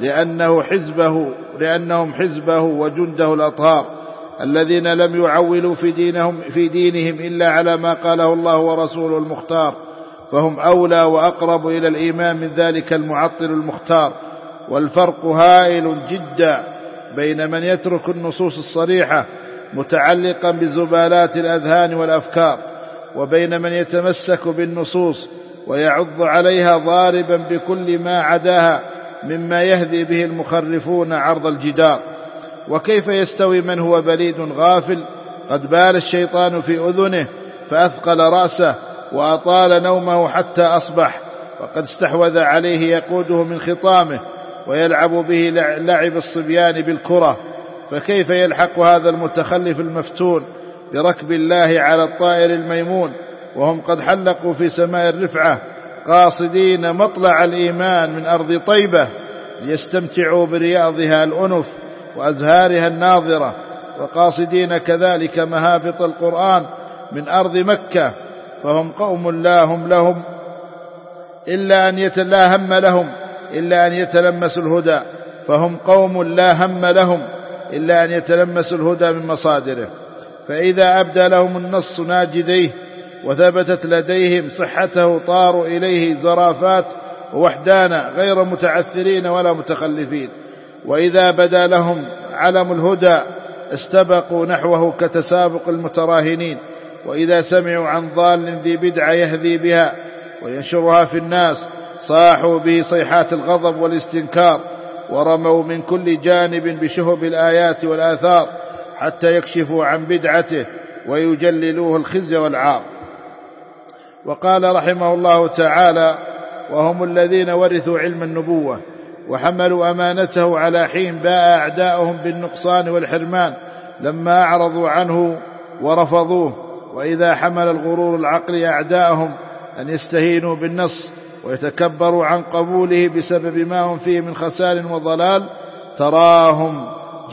لأنهم حزبه وجنده الأطهار الذين لم يعولوا في دينهم إلا على ما قاله الله ورسوله المختار، فهم أولى وأقرب إلى الإيمان من ذلك المعطل المختار. والفرق هائل جدا بين من يترك النصوص الصريحة متعلقا بزبالات الأذهان والأفكار، وبين من يتمسك بالنصوص ويعض عليها ضاربا بكل ما عداها مما يهذي به المخرفون عرض الجدار. وكيف يستوي من هو بليد غافل قد بال الشيطان في أذنه فأثقل رأسه وأطال نومه حتى أصبح، وقد استحوذ عليه يقوده من خطامه ويلعب به لعب الصبيان بالكرة، فكيف يلحق هذا المتخلف المفتون بركب الله على الطائر الميمون وهم قد حلقوا في سماء الرفعة قاصدين مطلع الإيمان من أرض طيبة ليستمتعوا برياضها الأنف وأزهارها الناظرة، وقاصدين كذلك مهابط القرآن من أرض مكة، فهم قوم لا هم لهم إلا أن يتلمسوا الهدى، فهم قوم لا هم لهم إلا أن يتلمسوا الهدى من مصادره. فإذا أبدى لهم النص ناجذيه وثبتت لديهم صحته طاروا إليه زرافات ووحدانا غير متعثرين ولا متخلفين، وإذا بدا لهم علم الهدى استبقوا نحوه كتسابق المتراهنين، وإذا سمعوا عن ضال ذي بدعة يهذي بها وينشرها في الناس صاحوا به صيحات الغضب والاستنكار، ورموا من كل جانب بشهب الآيات والآثار حتى يكشفوا عن بدعته ويجللوه الخزي والعار. وقال رحمه الله تعالى: وهم الذين ورثوا علم النبوة وحملوا أمانته على حين باء أعداؤهم بالنقصان والحرمان لما أعرضوا عنه ورفضوه. وإذا حمل الغرور العقل أعداءهم أن يستهينوا بالنص ويتكبروا عن قبوله بسبب ما هم فيه من خسار وضلال، تراهم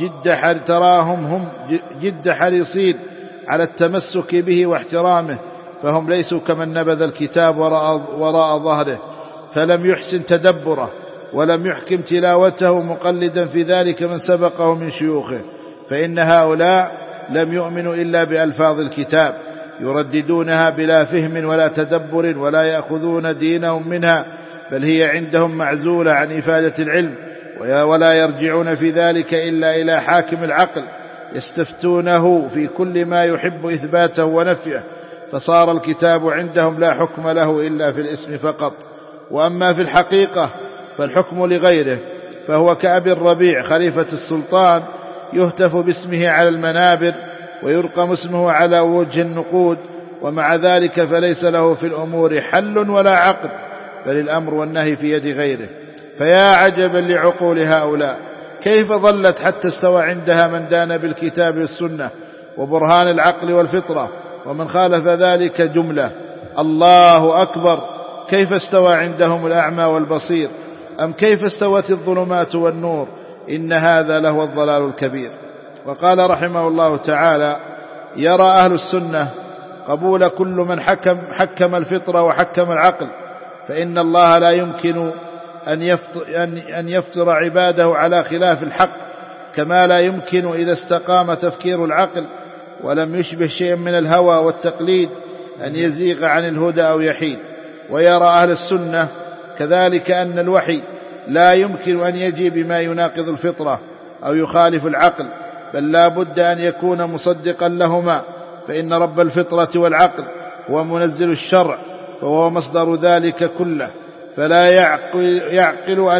جد حريصين على التمسك به واحترامه، فهم ليسوا كمن نبذ الكتاب وراء ظهره فلم يحسن تدبره ولم يحكم تلاوته مقلدا في ذلك من سبقه من شيوخه، فإن هؤلاء لم يؤمنوا إلا بألفاظ الكتاب يرددونها بلا فهم ولا تدبر ولا يأخذون دينهم منها، بل هي عندهم معزولة عن إفادة العلم، ولا يرجعون في ذلك إلا إلى حاكم العقل يستفتونه في كل ما يحب إثباته ونفيه، فصار الكتاب عندهم لا حكم له إلا في الاسم فقط. وأما في الحقيقة فالحكم لغيره، فهو كأبي الربيع خليفة السلطان يهتف باسمه على المنابر ويرقم اسمه على وجه النقود، ومع ذلك فليس له في الأمور حل ولا عقد، بل الأمر والنهي في يد غيره. فيا عجبا لعقول هؤلاء كيف ظلت حتى استوى عندها من دان بالكتاب والسنة وبرهان العقل والفطرة، ومن خالف ذلك جملة. الله أكبر، كيف استوى عندهم الأعمى والبصير؟ أم كيف استوت الظلمات والنور؟ إن هذا لهو الضلال الكبير. وقال رحمه الله تعالى: يرى أهل السنة قبول كل من حكم الفطرة وحكم العقل، فإن الله لا يمكن أن يفطر عباده على خلاف الحق كما لا يمكن إذا استقام تفكير العقل ولم يشبه شيئا من الهوى والتقليد أن يزيغ عن الهدى أو يحيد. ويرى أهل السنة كذلك أن الوحي لا يمكن أن يجي بما يناقض الفطرة أو يخالف العقل، بل لا بد أن يكون مصدقا لهما، فإن رب الفطرة والعقل هو منزل الشرع، وهو مصدر ذلك كله، فلا يعقل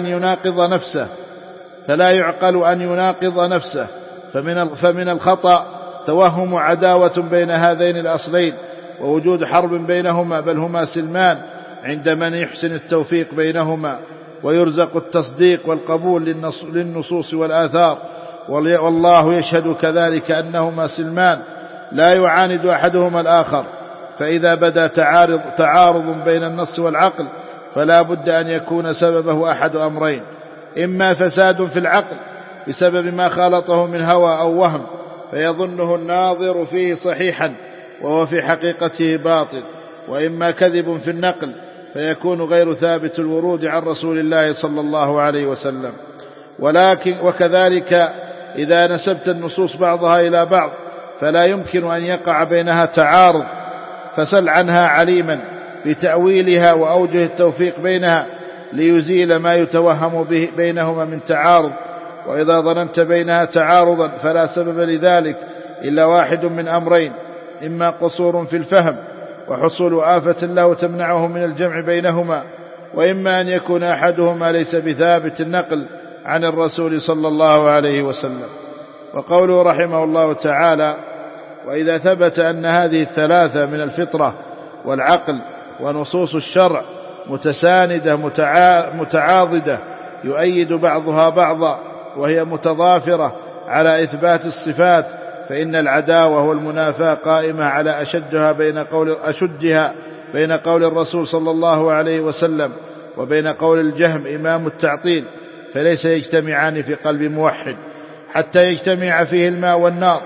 أن يناقض نفسه. فمن الخطأ توهم عداوة بين هذين الأصلين ووجود حرب بينهما، بل هما سلمان عند من يحسن التوفيق بينهما ويرزق التصديق والقبول للنصوص والآثار، والله يشهد كذلك أنهما سلمان لا يعاند أحدهما الآخر. فإذا بدا تعارض بين النص والعقل فلا بد أن يكون سببه أحد أمرين: إما فساد في العقل بسبب ما خالطه من هوى أو وهم فيظنه الناظر فيه صحيحا وهو في حقيقته باطل، وإما كذب في النقل فيكون غير ثابت الورود عن رسول الله صلى الله عليه وسلم. وكذلك إذا نسبت النصوص بعضها إلى بعض فلا يمكن أن يقع بينها تعارض، فسل عنها عليما بتأويلها وأوجه التوفيق بينها ليزيل ما يتوهم به بينهما من تعارض. وإذا ظننت بينها تعارضا فلا سبب لذلك إلا واحد من أمرين: إما قصور في الفهم وحصول آفة له تمنعه من الجمع بينهما، وإما أن يكون أحدهما ليس بثابت النقل عن الرسول صلى الله عليه وسلم. وقوله رحمه الله تعالى: وإذا ثبت أن هذه الثلاثة من الفطرة والعقل ونصوص الشرع متساندة متعاضدة يؤيد بعضها بعضا وهي متضافرة على إثبات الصفات، فإن العداوة والمنافاة قائمة على أشدها بين قول الرسول صلى الله عليه وسلم وبين قول الجهم إمام التعطيل، فليس يجتمعان في قلب موحد حتى يجتمع فيه الماء والنار،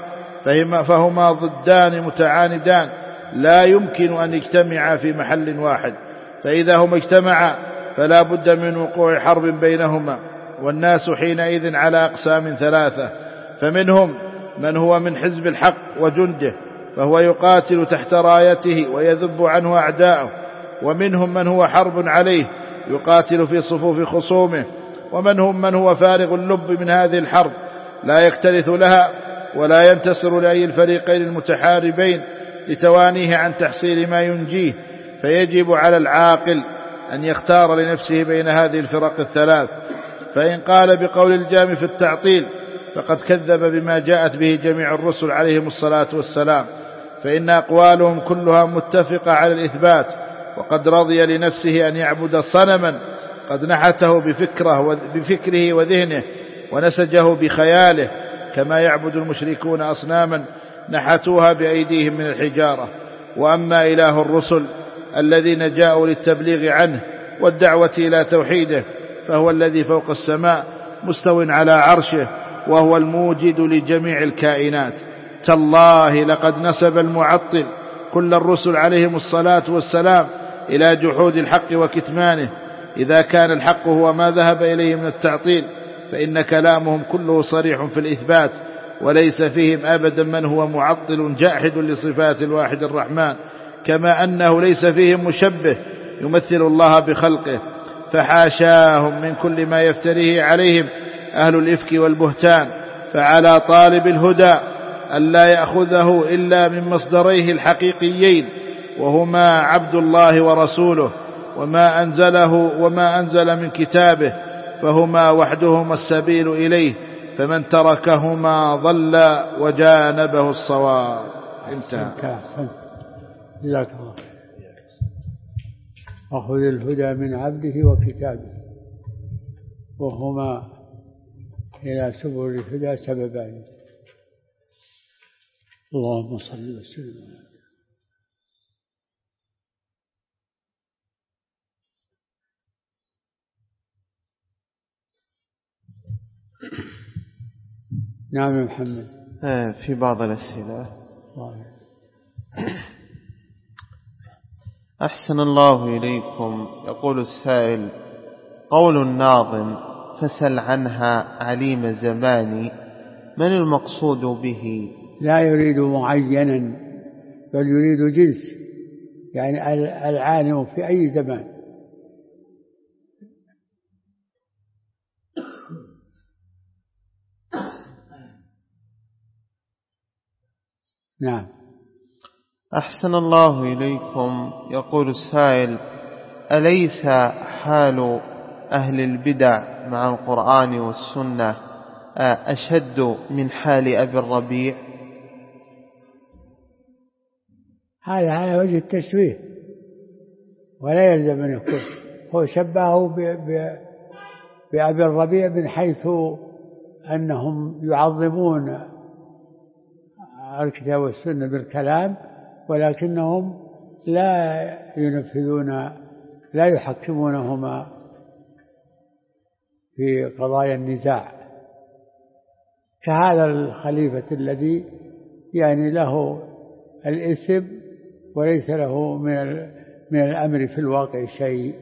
فهما ضدان متعاندان لا يمكن أن يجتمعا في محل واحد، فإذا هما اجتمعا فلا بد من وقوع حرب بينهما. والناس حينئذ على أقسام ثلاثة: فمنهم من هو من حزب الحق وجنده فهو يقاتل تحت رايته ويذب عنه أعداؤه، ومنهم من هو حرب عليه يقاتل في صفوف خصومه، ومنهم من هو فارغ اللب من هذه الحرب لا يكترث لها ولا ينتصر لأي الفريقين المتحاربين لتوانيه عن تحصيل ما ينجيه. فيجب على العاقل أن يختار لنفسه بين هذه الفرق الثلاث، فإن قال بقول الجام في التعطيل فقد كذب بما جاءت به جميع الرسل عليهم الصلاة والسلام، فإن أقوالهم كلها متفقة على الإثبات، وقد رضي لنفسه أن يعبد صنما قد نحته بفكره وذهنه ونسجه بخياله، كما يعبد المشركون أصناما نحتوها بأيديهم من الحجارة. وأما إله الرسل الذين جاءوا للتبليغ عنه والدعوة إلى توحيده فهو الذي فوق السماء مستو على عرشه، وهو الموجد لجميع الكائنات. تالله لقد نسب المعطل كل الرسل عليهم الصلاة والسلام إلى جحود الحق وكتمانه. إذا كان الحق هو ما ذهب إليه من التعطيل فإن كلامهم كله صريح في الإثبات، وليس فيهم أبدا من هو معطل جاحد لصفات الواحد الرحمن، كما أنه ليس فيهم مشبه يمثل الله بخلقه، فحاشاهم من كل ما يفتريه عليهم أهل الإفك والبهتان. فعلى طالب الهدى ألا يأخذه إلا من مصدريه الحقيقيين، وهما عبد الله ورسوله وما أنزل من كتابه، فهما وحدهما السبيل إليه، فمن تركهما ضل وجانبه الصواب. انتهى. جزاك الله. أخذ الهدى من عبده وكتابه، وهما إلى سبل الهدى سببان. اللهم صل وسلم. نعم يا محمد. في بعض الأسئلة. أحسن الله إليكم. يقول السائل: قول الناظم فسل عنها عليم زماني من المقصود به؟ لا يريد معينا بل يريد جنس، يعني العالم في أي زمان. نعم. أحسن الله إليكم. يقول السائل: أليس حال أهل البدع مع القرآن والسنة أشد من حال أبي الربيع؟ هذا على وجه التشبيه ولا يلزم أن يكون. هو شبهه بأبي الربيع من حيث أنهم يعظمون الكتاب والسنة بالكلام، ولكنهم لا ينفذون، لا يحكمونهما في قضايا النزاع، كهذا الخليفة الذي يعني له الاسم وليس له من الأمر في الواقع شيء.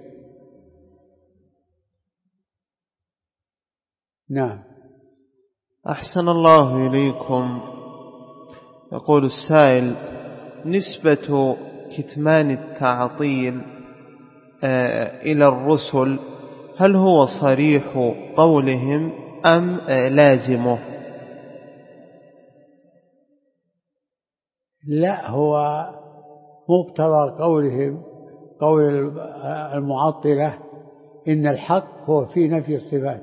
نعم. أحسن الله إليكم. يقول السائل: نسبة كتمان التعطيل إلى الرسل هل هو صريح قولهم أم لازمه؟ لا، هو مقتضى قولهم، قول المعطلة إن الحق هو في نفي الصفات.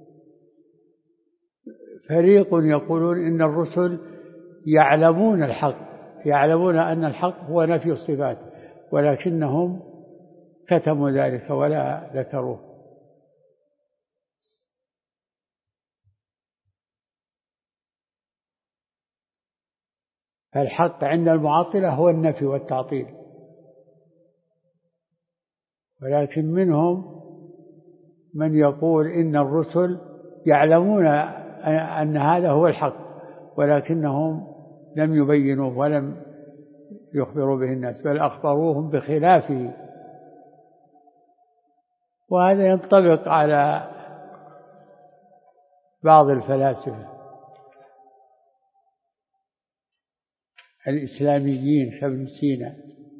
فريق يقولون إن الرسل يعلمون الحق، يعلمون أن الحق هو نفي الصفات، ولكنهم كتموا ذلك ولا ذكروه. فالحق عند المعطلة هو النفي والتعطيل، ولكن منهم من يقول إن الرسل يعلمون أن هذا هو الحق، ولكنهم لم يبينوه ولم يخبروا به الناس، بل أخبروهم بخلافه. وهذا ينطبق على بعض الفلاسفة الإسلاميين كابن سينا.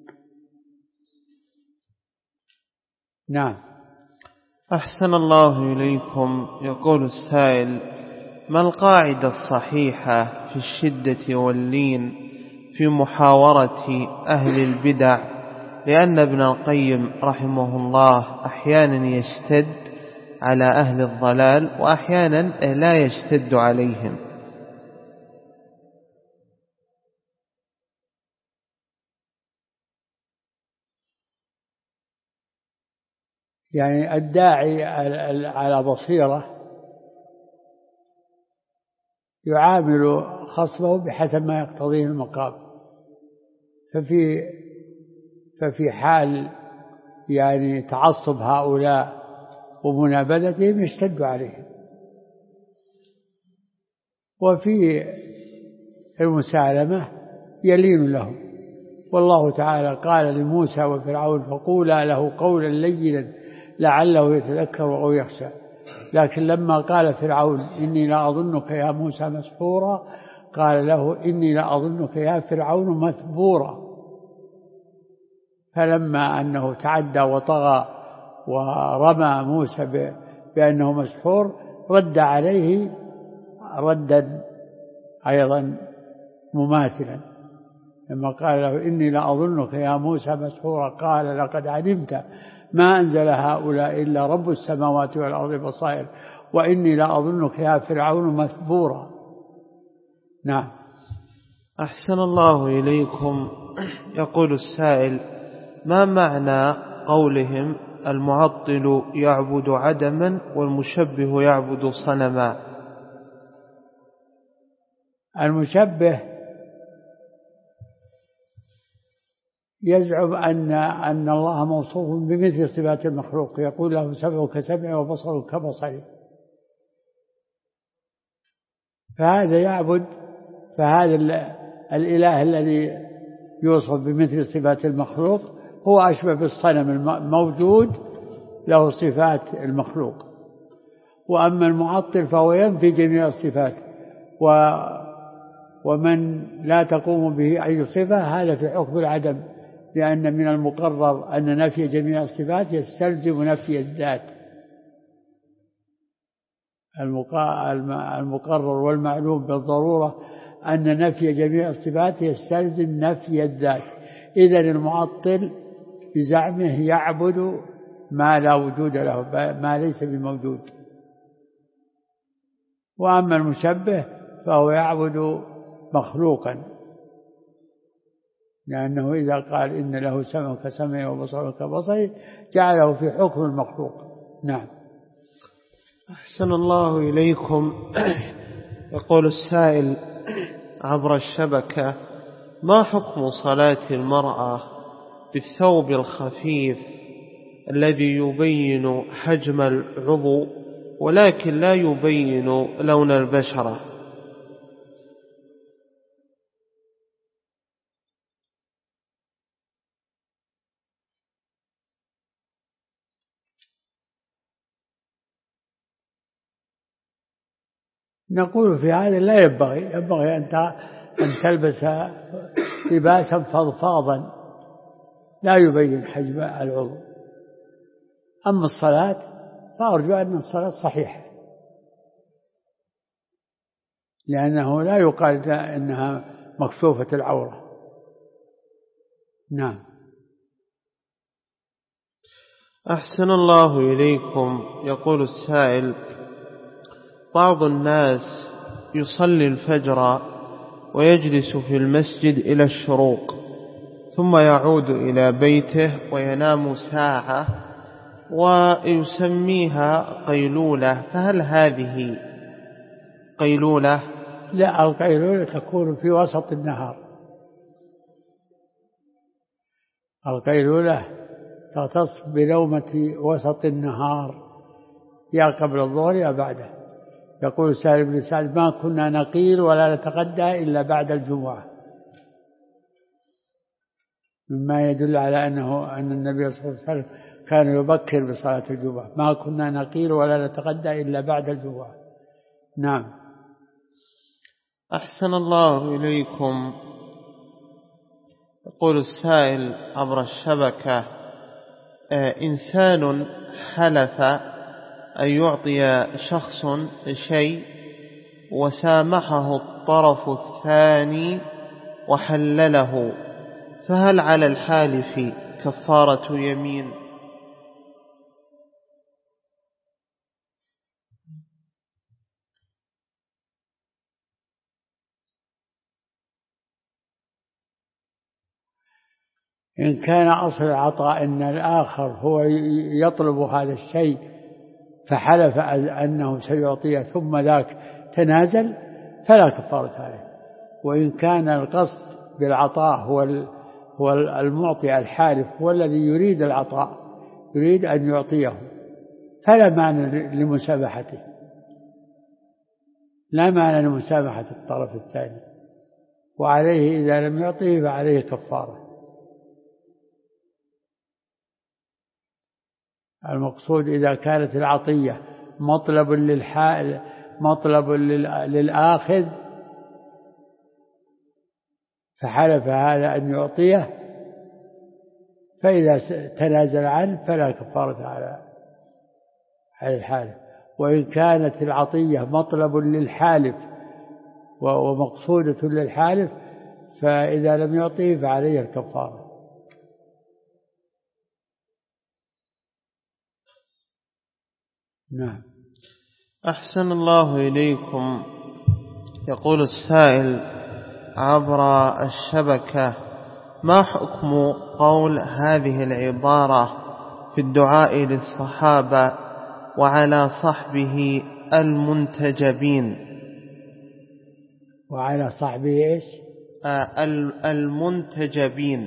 نعم. أحسن الله إليكم. يقول السائل: ما القاعدة الصحيحة في الشدة واللين في محاورة أهل البدع؟ لأن ابن القيم رحمه الله أحيانا يشتد على أهل الضلال وأحيانا لا يشتد عليهم. يعني الداعي على بصيرة يعامل خصمه بحسب ما يقتضيه المقام، ففي حال يعني تعصب هؤلاء ومنابذتهم يشتد عليهم، وفي المسالمة يلين لهم. والله تعالى قال لموسى وفرعون: فقولا له قولا لينا لعله يتذكر أو يخشى. لكن لما قال فرعون: إني لا أظنك يا موسى مسحورا، قال له: إني لا أظنك يا فرعون مثبورا. فلما أنه تعدى وطغى ورمى موسى بأنه مسحور، رد عليه ردا أيضا مماثلا، لما قال له: إني لا أظنك يا موسى مسحورا، قال: لقد علمت ما أنزل هؤلاء إلا رب السماوات والأرض بصائر، وإني لا أظنك يا فرعون مثبورا. نعم. أحسن الله إليكم. يقول السائل: ما معنى قولهم المعطل يعبد عدما والمشبه يعبد صنما؟ المشبه يزعم أن الله موصوف بمثل صفات المخلوق، يقول له: سمع كسمعه وبصر كبصره، فهذا يعبد، فهذا الإله الذي يوصف بمثل صفات المخلوق هو أشبه بالصنم الموجود له صفات المخلوق. وأما المعطل فهو ينفي جميع الصفات ومن لا تقوم به أي صفة هذا في حكم العدم، لأن من المقرر أن نفي جميع الصفات يستلزم نفي الذات. المقرر والمعلوم بالضرورة أن نفي جميع الصفات يستلزم نفي الذات. إذن المعطل بزعمه يعبد ما لا وجود له، ما ليس بموجود. وأما المشبه فهو يعبد مخلوقا، لأنه إذا قال إن له سمع كسمعه وبصر كبصره جعله في حكم المخلوق. نعم. أحسن الله إليكم. يقول السائل عبر الشبكة: ما حكم صلاة المرأة بالثوب الخفيف الذي يبين حجم العضو ولكن لا يبين لون البشرة؟ نقول في هذا لا ينبغي أن تلبس لباسا فضفاضا لا يبين حجم العضو. أما الصلاة فأرجو أن الصلاة صحيحة، لأنه لا يقال إنها مكشوفة العورة. نعم. أحسن الله إليكم. يقول السائل: بعض الناس يصلي الفجر ويجلس في المسجد إلى الشروق ثم يعود إلى بيته وينام ساعة ويسميها قيلولة، فهل هذه قيلولة؟ لا، القيلولة تكون في وسط النهار. القيلولة تختص بنومة وسط النهار، يا قبل الظهر يا بعده. يقول سهل بن سعد: ما كنا نقيل ولا نتغدى إلا بعد الجمعة، مما يدل على أن النبي صلى الله عليه وسلم كان يبكر بصلاة الجمعة. ما كنا نقيل ولا نتغدى إلا بعد الجمعة. نعم. أحسن الله إليكم. يقول السائل عبر الشبكة: إنسان حلف أن يعطي شخص شيء وسامحه الطرف الثاني وحلله، فهل على الحالف كفارة يمين؟ إن كان أصل العطاء أن الآخر هو يطلب هذا الشيء فحلف أنه سيعطيه ثم ذاك تنازل فلا كفارة عليه. وإن كان القصد بالعطاء هو المعطي الحالف هو الذي يريد العطاء، يريد أن يعطيه، فلا معنى لمسامحته، لا معنى لمسامحة الطرف الثاني، وعليه إذا لم يعطيه فعليه كفارة. المقصود إذا كانت العطية مطلب للآخذ فحلف هذا أن يعطيه، فإذا تنازل عنه فلا كفارة على الحالف. وإن كانت العطية مطلب للحالف ومقصودة للحالف فإذا لم يعطيه فعليه الكفارة. نعم. أحسن الله إليكم. يقول السائل عبر الشبكة: ما حكم قول هذه العبارة في الدعاء للصحابة وعلى صحبه المنتجبين؟ وعلى صحبه إيش؟ المنتجبين.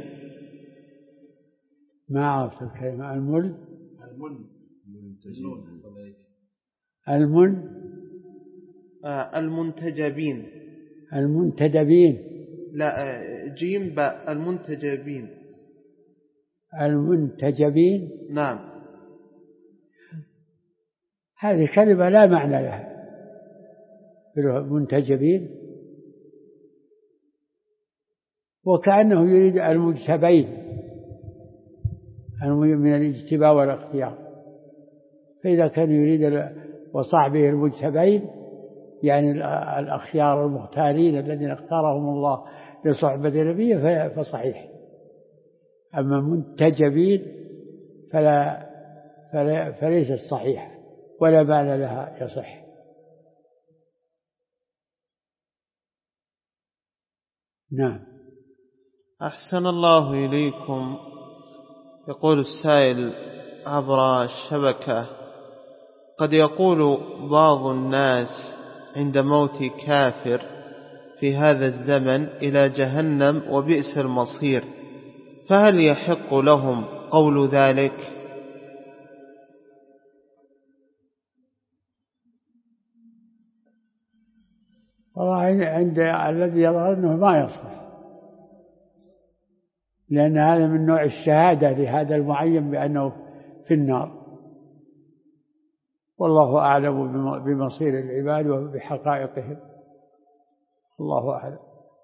ما عرفت الكلمة. المنتجبين. المنتدبين. لا، جيم باء. المنتجبين. المنتجبين. نعم. هذه كلمة لا معنى لها، منتجبين، وكأنه يريد المجتبين من الاجتباء والاختيار. فإذا كان يريد وصحبه المجتبين يعني الأخيار المختارين الذين اختارهم الله لصحبة نبيه فصحيح. أما منتجبين فليست صحيحة ولا معنى لها يصح. نعم. أحسن الله إليكم. يقول السائل عبر الشبكة: قد يقول بعض الناس عند موت كافر في هذا الزمن إلى جهنم وبئس المصير، فهل يحق لهم قول ذلك؟ والله عند الذي يظهر أنه ما يصح، لأن هذا من نوع الشهادة لهذا المعين بأنه في النار، والله أعلم بمصير العباد وبحقائقهم، الله أعلم.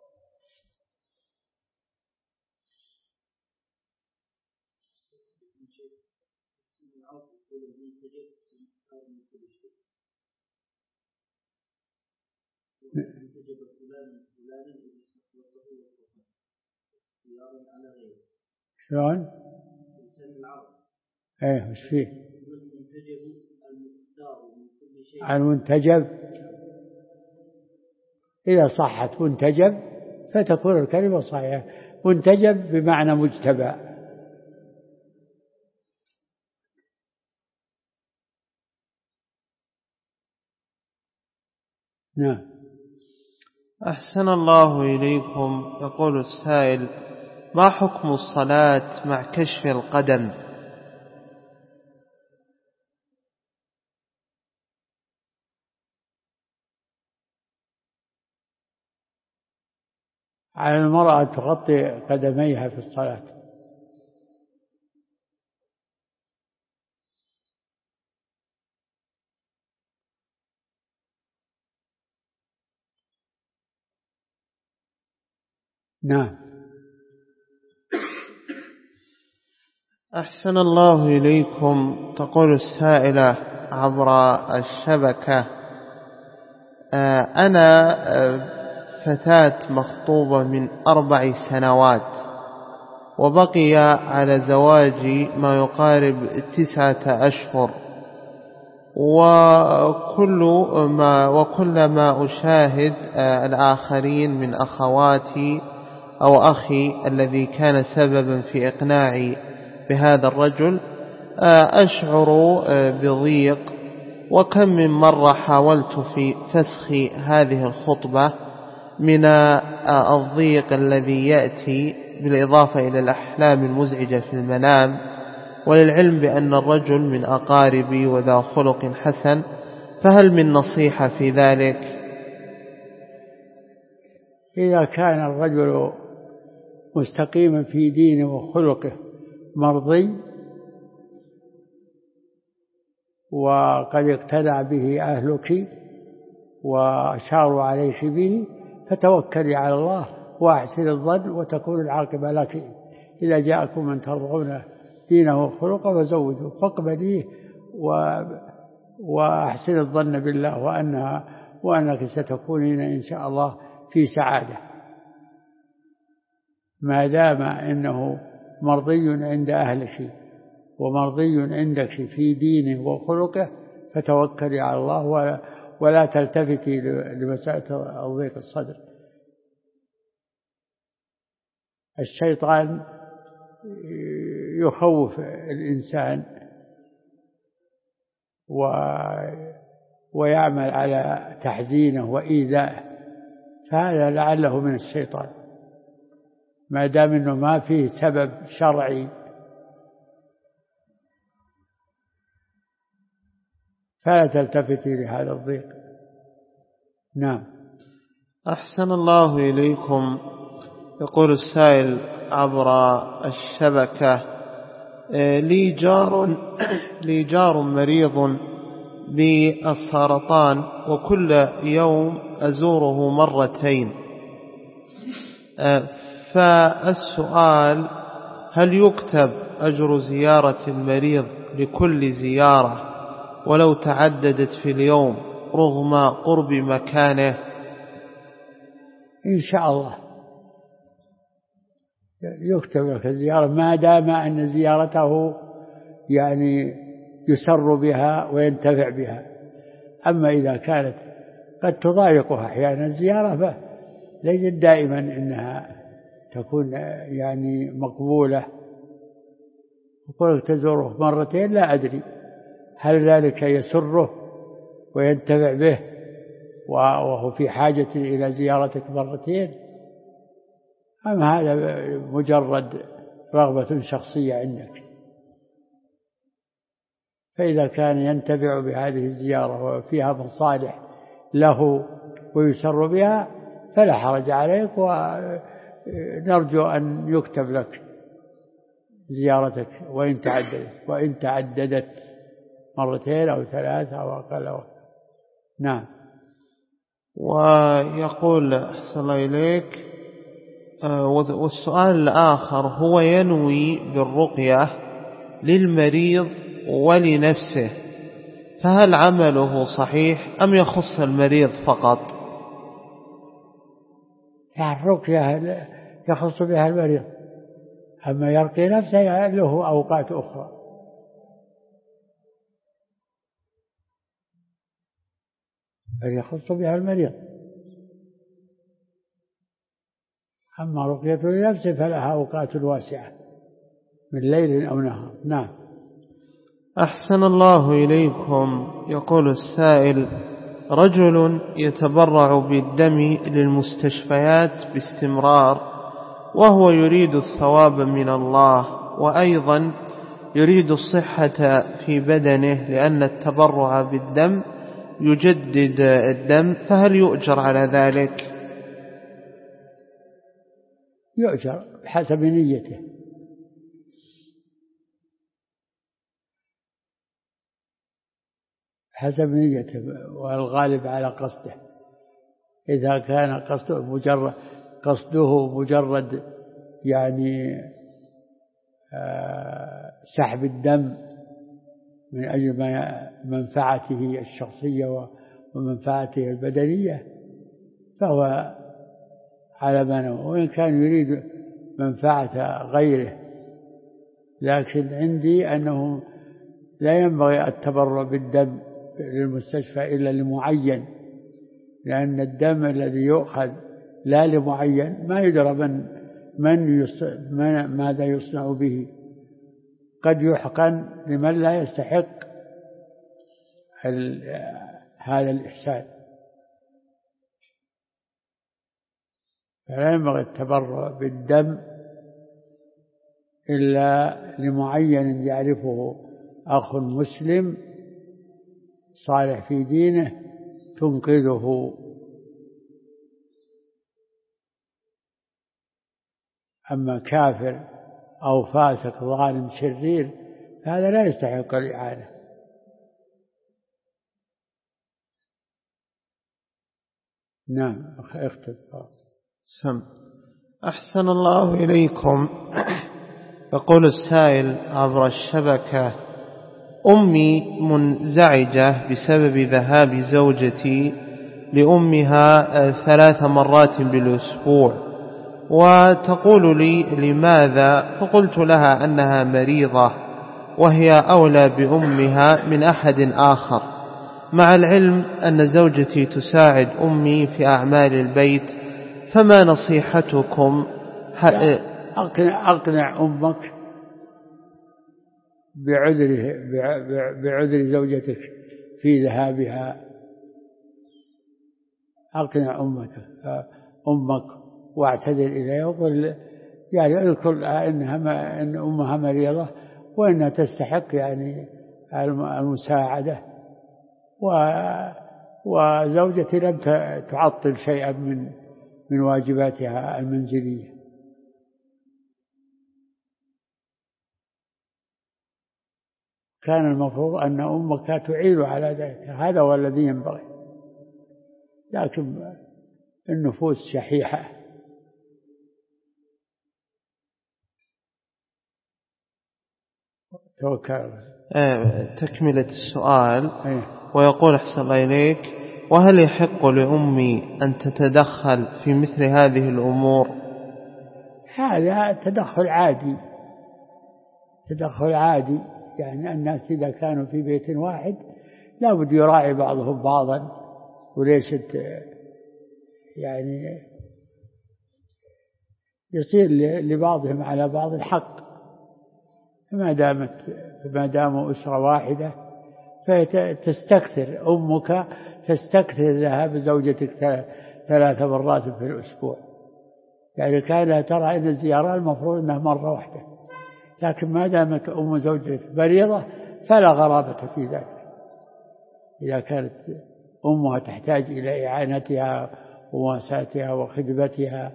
شلون؟ ايه وش فيه؟ المنتجب إذا صحت منتجب فتكون الكلمة صحيحة. منتجب بمعنى مجتبى. نعم. أحسن الله إليكم. يقول السائل: ما حكم الصلاة مع كشف القدم؟ على المرأة تغطي قدميها في الصلاة. نعم. أحسن الله إليكم. تقول السائلة عبر الشبكة: أنا فتاة مخطوبة من 4 سنوات، وبقي على زواجي ما يقارب 9 أشهر، وكل ما أشاهد الآخرين من أخواتي أو أخي الذي كان سببا في إقناعي بهذا الرجل أشعر بضيق، وكم من مرة حاولت في فسخ هذه الخطبة من الضيق الذي يأتي بالإضافة إلى الأحلام المزعجة في المنام، وللعلم بأن الرجل من أقاربي وذا خلق حسن، فهل من نصيحة في ذلك؟ إذا كان الرجل مستقيما في دينه وخلقه مرضي وقد اقتنع به أهلك وشاروا عليك به فتوكلي على الله وأحسن الظن وتكون العاقبة لك. إذا جاءكم من ترضون دينه وخلقه فزوجوه، فاقبليه وأحسن الظن بالله وأنك ستكونين إن شاء الله في سعادة، ما دام إنه مرضي عند أهلك ومرضي عندك في دينه وخلقه فتوكلي على الله ولا تلتفتي لمسألة ضيق الصدر. الشيطان يخوف الإنسان ويعمل على تحزينه وإيذائه، فهذا لعله من الشيطان، ما دام إنه ما فيه سبب شرعي فلا تلتفتي لهذا الضيق. نعم. أحسن الله إليكم. يقول السائل عبر الشبكة: لي جار مريض بالسرطان وكل يوم أزوره مرتين، فالسؤال: هل يكتب أجر زيارة المريض لكل زيارة ولو تعددت في اليوم رغم قرب مكانه؟ إن شاء الله يكتب لك الزيارة ما دام أن زيارته يعني يسر بها وينتفع بها. أما إذا كانت قد تضايقها أحيانا الزيارة فليست دائما إنها تكون يعني مقبولة. وكونك تزوره مرتين لا أدري هل ذلك يسره وينتفع به وهو في حاجة إلى زيارتك مرتين، أم هذا مجرد رغبة شخصية عندك. فإذا كان ينتفع بهذه الزيارة وفيها مصالح له ويسر بها فلا حرج عليك، ونرجو أن يكتب لك زيارتك وإن تعددت مرتين أو ثلاثة أو أقل. نعم. ويقول أحسن الله إليك، والسؤال الآخر: هو ينوي بالرقية للمريض ولنفسه، فهل عمله صحيح أم يخص المريض فقط؟ يعني الرقية يخص بها المريض، أما يرقي نفسه له أوقات أخرى. يخص بها المريض، أما رقية لنفسه فلها أوقات واسعة من ليل أو نهار. نعم. أحسن الله إليكم. يقول السائل: رجل يتبرع بالدم للمستشفيات باستمرار وهو يريد الثواب من الله، وأيضا يريد الصحة في بدنه لأن التبرع بالدم يجدد الدم، فهل يؤجر على ذلك؟ يؤجر بحسب نيته، حسب نيته والغالب على قصده. إذا كان قصده مجرد يعني سحب الدم من أجل منفعته الشخصية ومنفعته البدنية فهو على ما نوى، وإن كان يريد منفعة غيره. لكن عندي أنه لا ينبغي التبرع بالدم للمستشفى إلا لمعين، لأن الدم الذي يؤخذ لا لمعين ما يدرى ماذا يصنع به، قد يحقن لمن لا يستحق هذا الإحسان. فلا ينبغي التبرع بالدم إلا لمعين يعرفه أخ مسلم صالح في دينه تنقذه. أما كافر أو فاسق ظالم شرير هذا لا يستحق الإعانة. نعم. اختب. سم. أحسن الله إليكم. يقول السائل عبر الشبكة: أمي منزعجة بسبب ذهاب زوجتي لأمها 3 مرات بالأسبوع، وتقول لي لماذا؟ فقلت لها أنها مريضة وهي أولى بأمها من أحد آخر، مع العلم أن زوجتي تساعد أمي في أعمال البيت، فما نصيحتكم؟ أقنع أمك بعذر زوجتك في ذهابها. أقنع أمك واعتذر إليها وقل يعني اذكر إن أمها مريضة وإنها تستحق يعني المساعدة، وزوجتي لم تعطل شيئا من واجباتها المنزلية. فكان المفروض أن أمك تعين على ذلك، هذا هو الذي ينبغي. لكن النفوس شحيحة. تكملة السؤال. ويقول أحسن الله إليك: وهل يحق لأمي أن تتدخل في مثل هذه الأمور؟ هذا تدخل عادي، تدخل عادي. يعني الناس إذا كانوا في بيت واحد لا بد يراعي بعضهم بعضا، وليش يعني يصير لبعضهم على بعض الحق. ما داموا أسرة واحدة فتستكثر أمك، تستكثر ذهاب زوجتك 3 مرات في الأسبوع. يعني كانت ترى أن الزيارة المفروض أنها مرة واحدة، لكن ما دامت أم زوجتك مريضة فلا غرابة في ذلك. إذا كانت أمها تحتاج إلى إعانتها ومواساتها وخدمتها،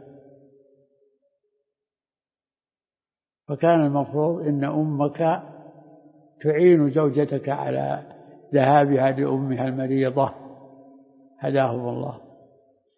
فكان المفروض أن أمك تعين زوجتك على ذهابها لأمها المريضة. هداهم الله.